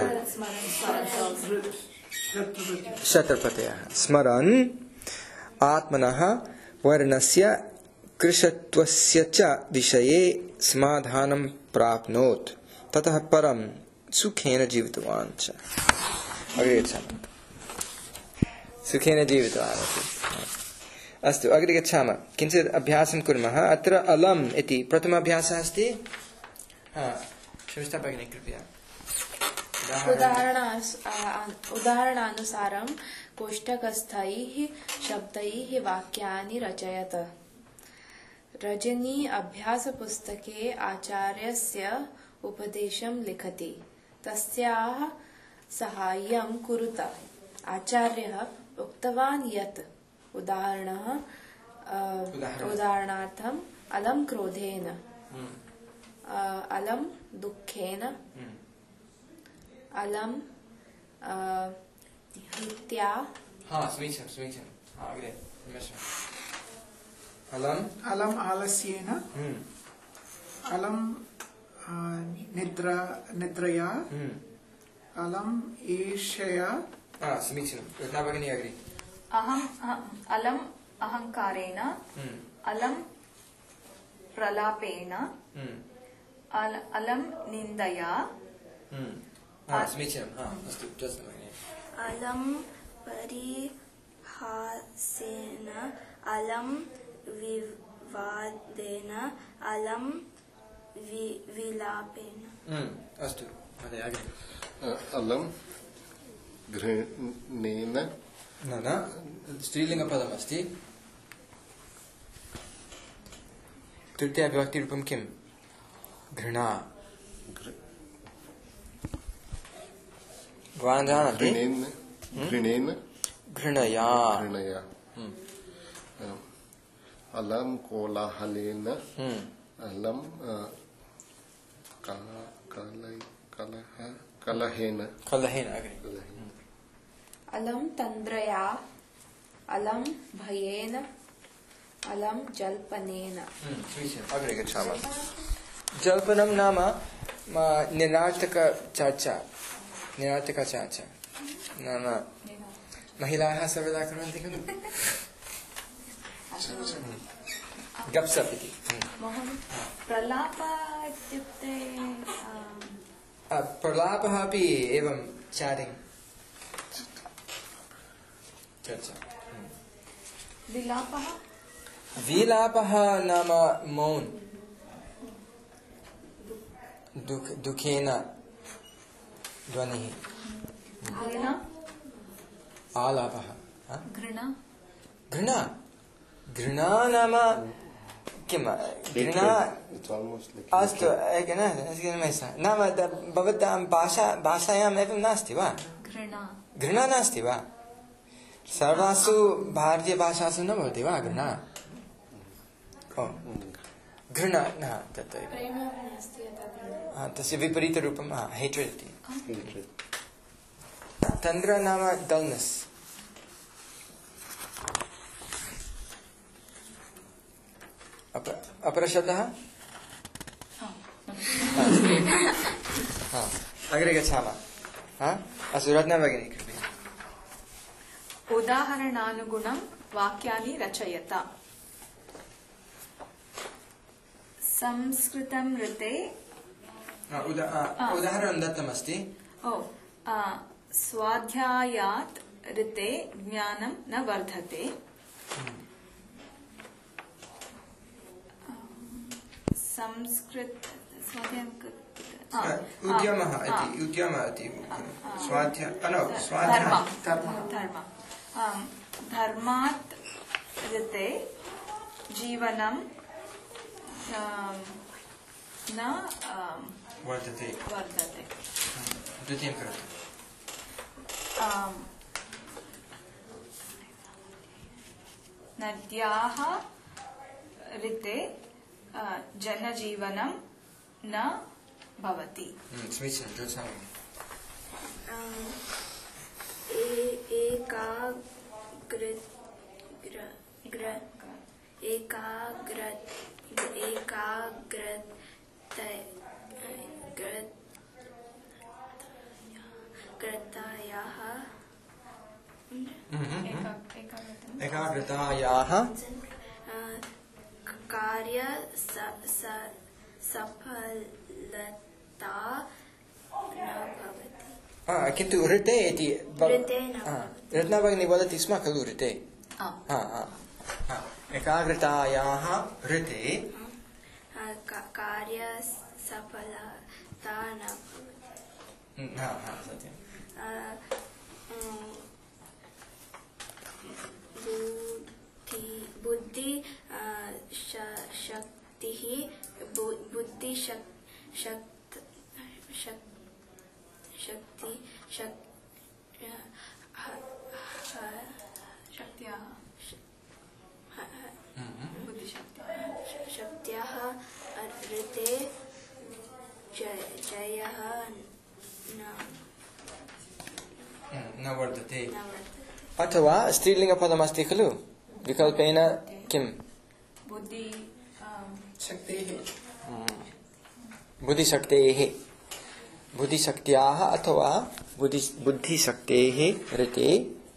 शत्रप्रत्ययः। स्मरन् आत्मनः वर्णस्य कृशत्वस्य च विषये समाधानं प्राप्नोत्। ततः परं सुखेन जीवितवान् च। सुखेन जीवितवान्। अस्तु, अग्रे गच्छामः। किञ्चित् अभ्यासं कुर्मः। अत्र अलम् इति प्रथमाभ्यासः अस्ति। क्षम्यतां भगिनी, कृपया। उदाहरणानुसारं कोष्ठकस्थैः शब्दैः वाक्यानि रचयत। रजनी अभ्यासपुस्तके आचार्यस्य उपदेशं लिखति। तस्याः साहाय्यं कुरुत। आचार्यः उक्तवान् यत् उदाहरणार्थम् अलं क्रोधेन, अलं दुःखेन, अलं भीत्या, अलम आलस्येन, अलम निद्रया, अलम ईर्ष्यया, अलम अहंकारेण, अलम प्रलापेन, अलम निंदया, अलम परिहासेन, अलम विवादेन, अलम विलापेन। अस्तु महोदय अग्रे। अलं घृणेन न स्त्रीलिङ्गपदमस्ति। तृतीयविभक्तिरूपं किं? घृणा। भवान् जानाति? घृणेन घृणया। अलं कोलाहलेन, अलं कलहेन। अग्रे। अलं तन्द्रया, अलं भयेन, अलं जल्पनेन। अग्रे गच्छामः। जल्पनं नाम निरार्थकचर्चा। नाम महिलाः सर्वदा कुर्वन्ति खलु गप्सप् इति। प्रलापः इत्युक्ते प्रलापः अपि एवं चैटिंग चर्चा। विलापः नाम मौन, दुखेन ध्वनिः। आलापः। घृणा नाम किं? घृणा अस्तु नाम भवतां भाषायाम् एवं नास्ति वा? घृणा नास्ति वा? सर्वासु भारतीयभाषासु न भवति वा घृणा? घृणा न तस्य विपरीतरूपं हेट्रेड् इति। तन्द्र नाम डल्नेस्। अपरशब्दः? अग्रे गच्छामः। अस्तु रत्ना भगिनी कृपया। उदाहरणानुगुणं वाक्यानि रचयत। संस्कृतं ऋते उदाहरणं दत्तमस्ति। स्वाध्यायात् ऋते ज्ञानं न वर्धते। उद्यमः इति धर्मात् ऋते जीवनं न वर्धते। द्वितीयं करोतु। नद्याः ऋते जनजीवनं न भवति। एकाग्रतायाः कार्य सफलता न भवति। किन्तु ऋते इति रत्ना भगिनी वदति स्म खलु ऋते। एकाग्रतायाः ऋते कार्य सफलता न भवति। बुद्धि ऋते जयः न वर्धते न वर्तते। अथवा स्त्रीलिङ्गपदमस्ति खलु विकल्पेन किं बुद्धि शक्तेः बुद्धिशक्तेः बुद्धिशक्त्याः अथवा बुद्धिशक्तेः ऋते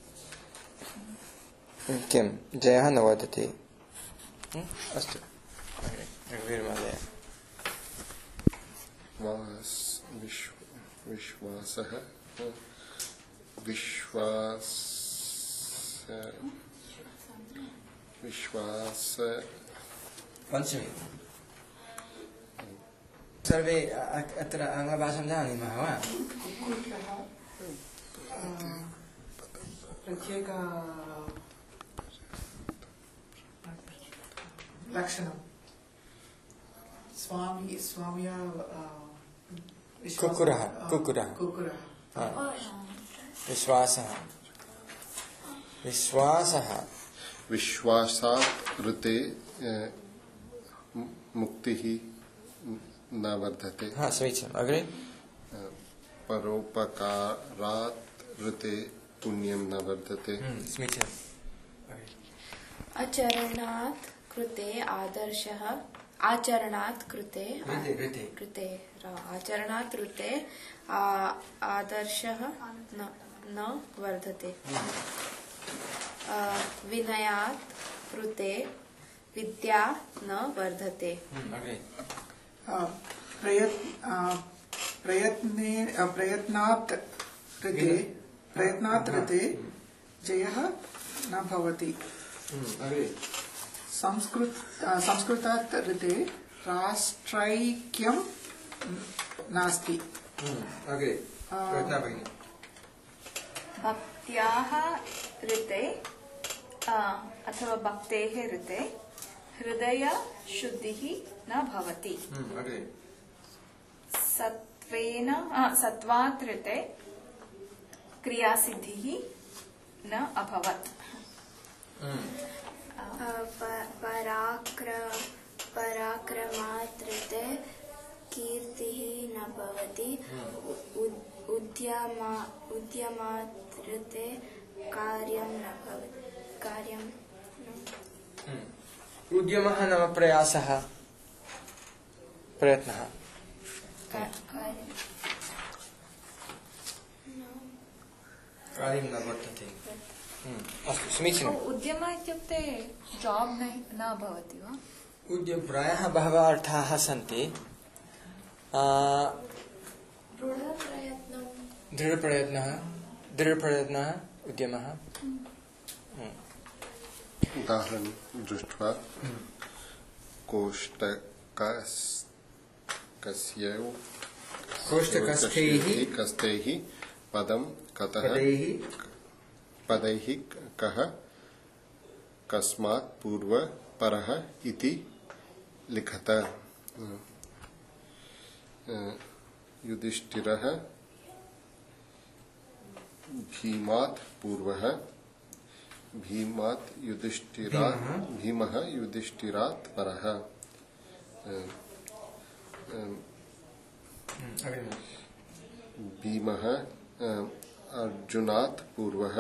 किं जयः न वर्धते। अस्तु रघुवीरमहोदय विश्वासः विश्वास पञ्चमी सर्वे अत्र आङ्ग्लभाषां जानीमः वा? प्रत्येक लक्षणं स्वाम्या कुक्कुरः विश्वासः विश्वासात् ऋते मुक्तिः न वर्धते। हाँ समीचीनम्। अग्रे परोपकारात् ऋते पुण्यं न वर्धते। समीचीनम्। आचरणात् कृते आदर्शः आचरणात् कृते आचरणात् कृते आदर्शः न वर्धते। विनयात् कृते विद्या न वर्धते। प्रयत्नात् ऋते जयः न भवति। संस्कृतात् ऋते राष्ट्रैक्यं नास्ति। भक्त्याः ऋते अथवा भक्तेः ऋते हृदय शुद्धिः न भवति। सत्वात् ऋते क्रियासिद्धिः न अभवत्। पराक्रमात् ऋते कीर्तिः न भवति। उद्यमात् ऋते कार्यं न भवति। उद्यमः नाम प्रयासः प्रयत्नः। कार्यं न वर्तते। अस्तु समीचीनम्। उद्यमः इत्युक्ते जॉब न भवति वा? प्रायः बहवः अर्थाः सन्ति। दृढप्रयत्नः उद्यमः। उदाहरणं दृष्ट्वा कोष्ठकस्थैः पदं पदैः कः कस्मात् पूर्व परः इति लिखत। युधिष्ठिरः भीमात् पूर्वः भीमः युधिष्ठिरात् परः। भीमः अर्जुनात् पूर्वः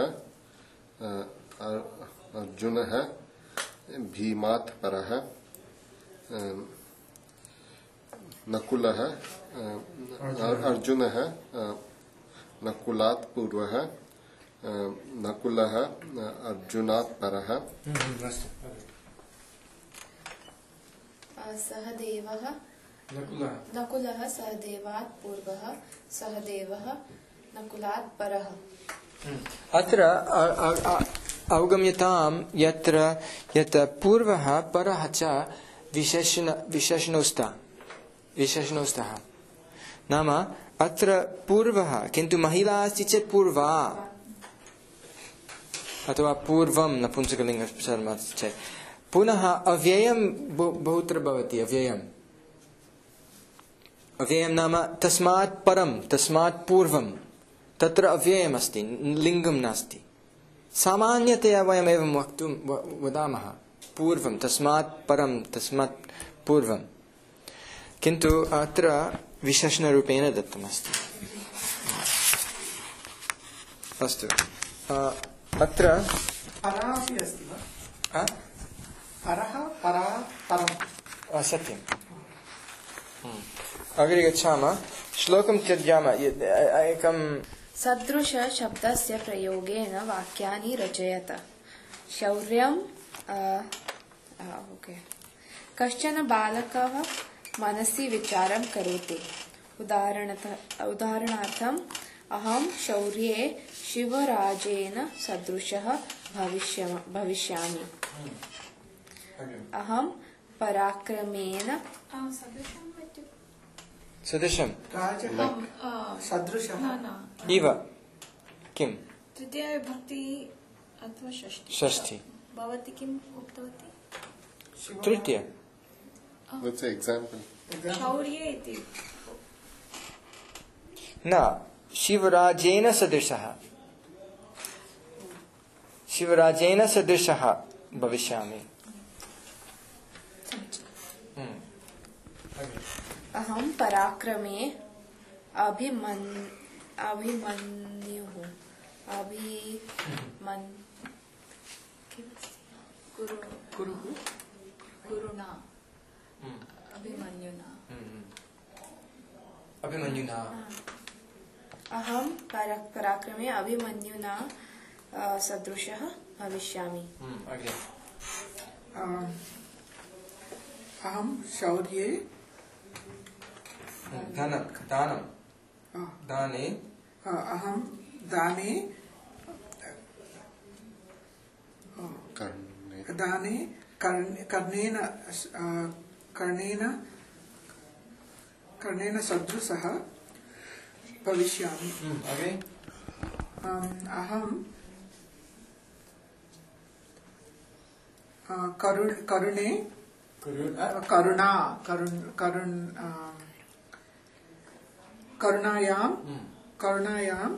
अर्जुनः भीमात् परः। नकुलः अर्जुनः नकुलात् पूर्वः नकुलः अर्जुनात् परः। सहदेवः नकुलः सहदेवात् पूर्वः सहदेवः नकुलात् परः। अत्र अवगम्यतां यत् पूर्वः परः च विशेषणोस्तः नाम अत्र पूर्वः किन्तु महिला अस्ति चेत् पूर्वा अथवा पूर्वं नपुंसकलिङ्गं चेत् पुनः अव्ययं बहुत्र भवति। अव्ययं नाम तस्मात् परं तस्मात् पूर्वं तत्र अव्ययमस्ति लिङ्गं नास्ति। सामान्यतया वयम् एवं वदामः पूर्वं तस्मात् परं तस्मात् पूर्वं किन्तु अत्र विशेषणरूपेण दत्तमस्ति। अस्तु, अत्र परा अपि अस्ति वा? परः परा परम् सत्यम्। अग्रे गच्छामः। श्लोकं त्यजामः। एकं सदृश शब्दस्य प्रयोगेन वाक्यानि रचयत। शौर्यं कश्चन बालकः मनसि विचारं करोति। उदाहरणार्थम् अहं शौर्ये शिवराजेन सदृशः भविष्यामि। अहं पराक्रमेण सदृशं राजः सदृशः इव किं तृतीया विभक्ति अथवा षष्ठी षष्ठी भवती किम् उक्तवती? तृतीय What's the example? शौर्ये इति न शिवराजेन सदृशः शिवराजेन सदृशः भविष्यामि। अहं पराक्रमे अभिमन्युः गुरुणा अभिमन्युना अहं पराक्रमे अभिमन्युना सदृशः भविष्यामि। अहं शौर्ये दाने अहं दाने दाने कर्णेन सदृशः भविष्यामि। अहं करुणायां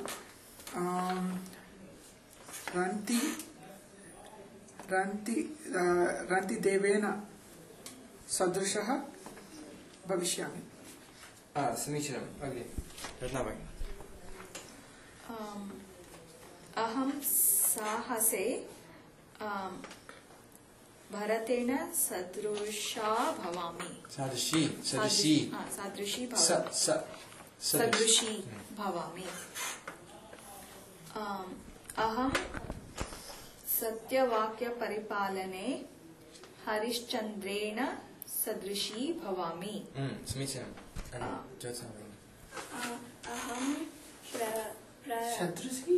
रन्तिदेवेन सदृशः भविष्यामि। समीचीनम्। अग्रे रत्ना भगिनी। अहं साहसे भरतेन सदृशा भवामि। सदृशी भवामि। अहं सत्यवाक्यपरिपालने हरिश्चन्द्रेण सदृशी भवामि। समीचीनम्। अहं सदृशी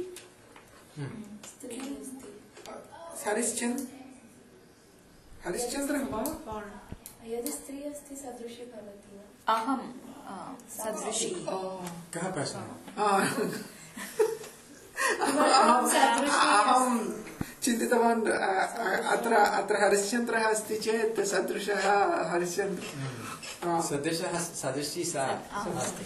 हरिश्चन्द्रः वा? यदि स्त्री अस्ति सदृशी भवति वा? अहं सदृशी। कः प्रश्नः? अहं चिन्तितवान् अत्र हरिश्चन्द्रः अस्ति चेत् सदृशः हरिश्चन्द्र सदृशः सदृशी सा अस्ति।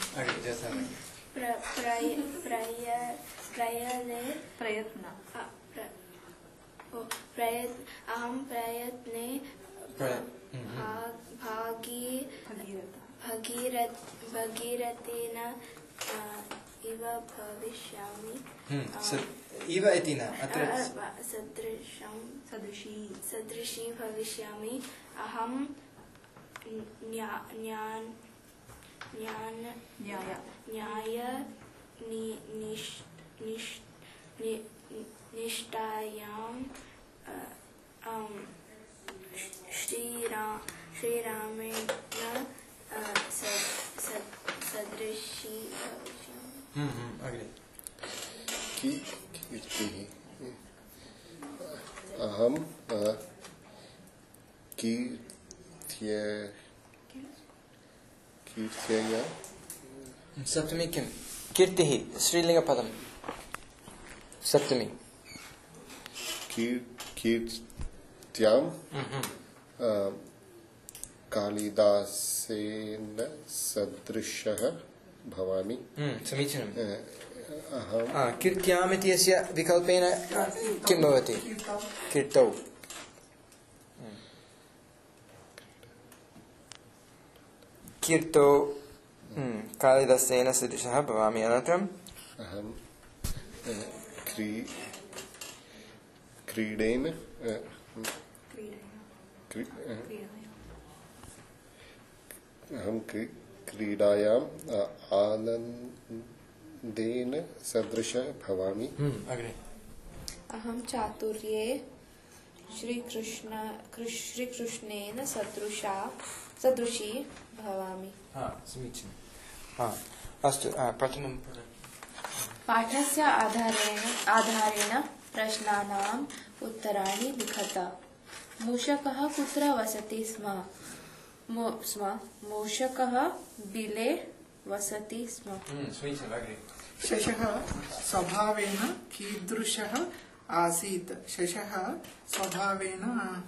अहं प्रयत्ने भगीरथेन इव भविष्यामि। इव इति न अत्र सदृशी भविष्यामि। अहं निष्ठायां श्रीरामेण सदृशी भविष्यामि। अग्रे कीर्तिः अहं कीर्त्यया सप्तमी किं कीर्तिः श्रीलिङ्गपदं सप्तमी कीर्त्यां कालिदासेन सदृशः भवामि। समीचीनम्। अहं कीर्त्याम् इत्यस्य विकल्पेन किं भवति? कीर्तौ। कीर्तो कालिदासेन सदृशः भवामि। अनन्तरम् अहं क्रीडेन अहं क्रीडायाम् आनन्देन सदृशः भवामि। अग्रे अहं चातुर्ये श्रीकृष्णेन सदृशी भवामि। समीचीनम्। अस्तु, प्रथमं पाठस्य आधारेण प्रश्नानाम् उत्तराणि लिखत। मूषकः कुत्र वसति स्म? मूषकः बिले वसति स्म। समीचीनम्। अग्रे शशः स्वभावेन कीदृशः आसीत्? शशः स्वभावेन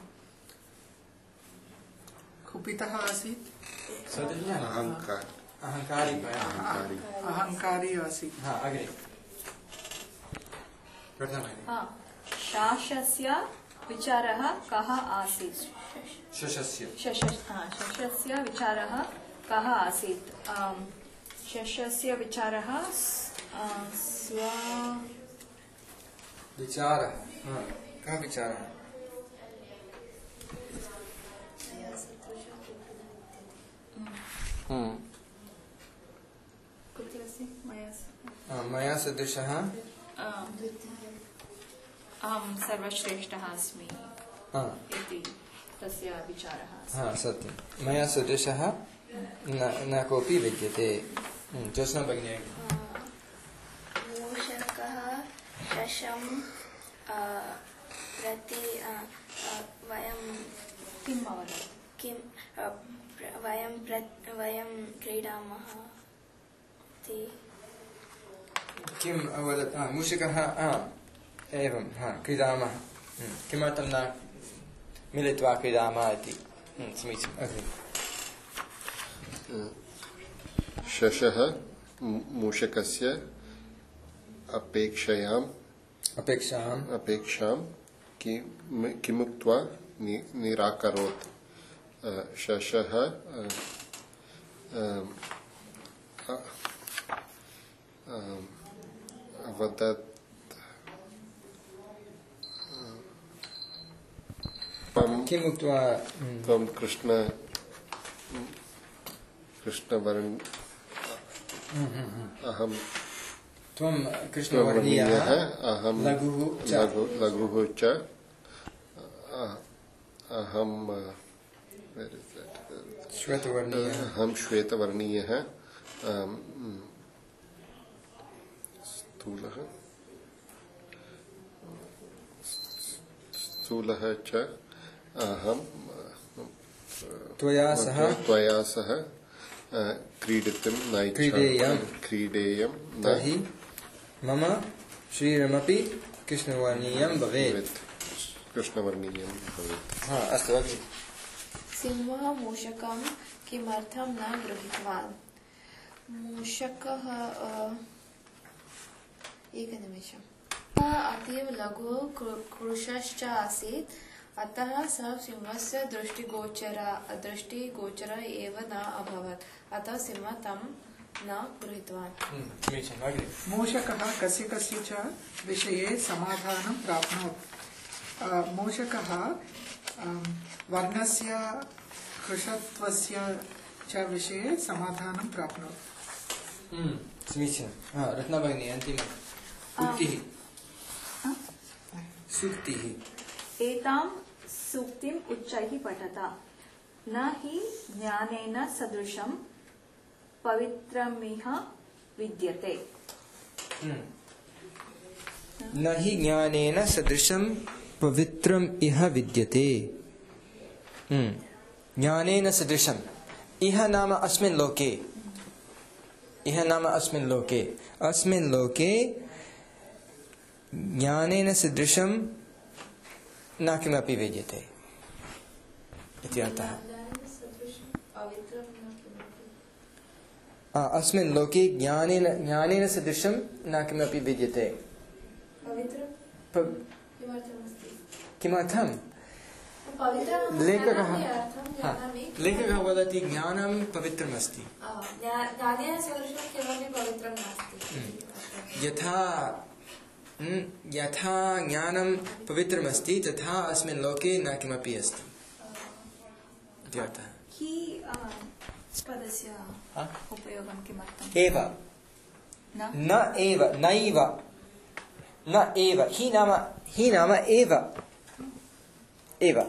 कुपितः आसीत्। अहङ्कारी आसीत्। अग्रे शासस्य विचारः कः आसीत्? शशस्य विचारः कः आसीत्? शशस्य विचारः विचारः कः विचारः? मया सदृशः अहं सर्वश्रेष्ठः अस्मि इति तस्य विचारः। सत्यं, मया सदृशः न कोऽपि विद्यते। ज्योत्स्ना भगिनी। मूषकः शशं प्रति वयं क्रीडामः किम् अवदत्? मूषकः एवं क्रीडामः। किमर्थं न मिलित्वा क्रीडामः इति। समीचीनम्। अग्रे शशः मूषकस्य अपेक्षां किमुक्त्वा निराकरोत्? शशः अवदत् किमुक्त्वा त्वं कृष्णवर्ण अहं त्वं कृष्णवर्णीयः अहं लघुः च अहं श्वेतवर्णीयः स्थूलः च अहं त्वया सह क्रीडितुं न क्रीडेयं तर्हि मम शरीरमपि कृष्णवर्णीयं भवेत्। अस्तु। अग्रे सिंहः मूषकं किमर्थं न गृहीतवान्? मूषकः एकनिमेषम् अतीव लघु कृशश्च आसीत्, अतः सः सिंहस्य दृष्टिगोचर एव न अभवत्, अतः सिंहः तं न गृहीतवान्। मूषकः कस्य च विषये समाधानं प्राप्नोत्? मूषकः वर्णस्य कृशत्वस्य च विषये समाधानं प्राप्नोत्। समीचीनं। रत्ना भगिनी अन्तिमम्। सूक्तिः। एतां सूक्तिम् उच्चैः पठत। न हि ज्ञानेन सदृशं पवित्रमिह विद्यते। न हि ज्ञानेन सदृशं पवित्रम् इह विद्यते। ज्ञानेन सदृशम्। इह नाम अस्मिन् लोके। इह नाम अस्मिन् लोके। अस्मिन् लोके ज्ञानेन सदृशं न किमपि विद्यते इति अर्थः। अस्मिन् लोके ज्ञानेन सदृशं न किमपि विद्यते। किमर्थं? लेखकः लेखकः वदति ज्ञानं पवित्रमस्ति ज्ञानेन सदृशं किमपि पवित्रं नास्ति। यथा ज्ञानं पवित्रमस्ति तथा अस्मिन् लोके न किमपि अस्ति इत्यर्थः। हि पदस्य उपयोगं किमर्थम्? एव न एव नैव न एव हि नाम एव एव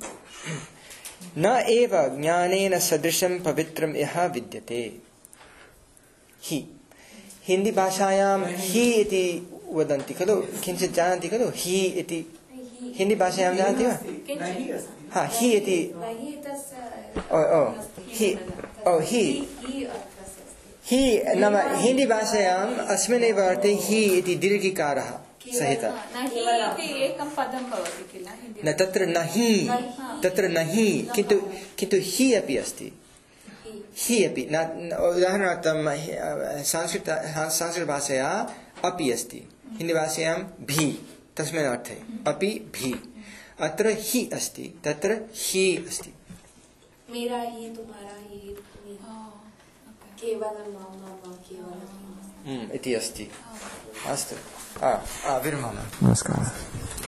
न एव ज्ञानेन सदृशं पवित्रं यः विद्यते। हि हिंदी भाषायां हि इति वदन्ति खलु, किञ्चित् जानन्ति खलु हि इति हिंदी भाषायां जानन्ति वा? हा हि इति हि नाम हिंदी भाषायाम् अस्मिन्नेव अर्थे हि इति दीर्घिकारः सहितः। एकं पदं भवति किल न तत्र नहि तत्र नहि किन्तु हि अपि अस्ति। हि अपि उदाहरणार्थं संस्कृत भाषाया अपि अस्ति, हिंदी भाषायां भी तस्मिन् अर्थे अपि भी। अत्र हि अस्ति, तत्र हि अस्ति। मेरा ही तुम्हारा ही केवलं मम केवलं इति अस्ति। अस्तु विरमामः। नमस्कारः।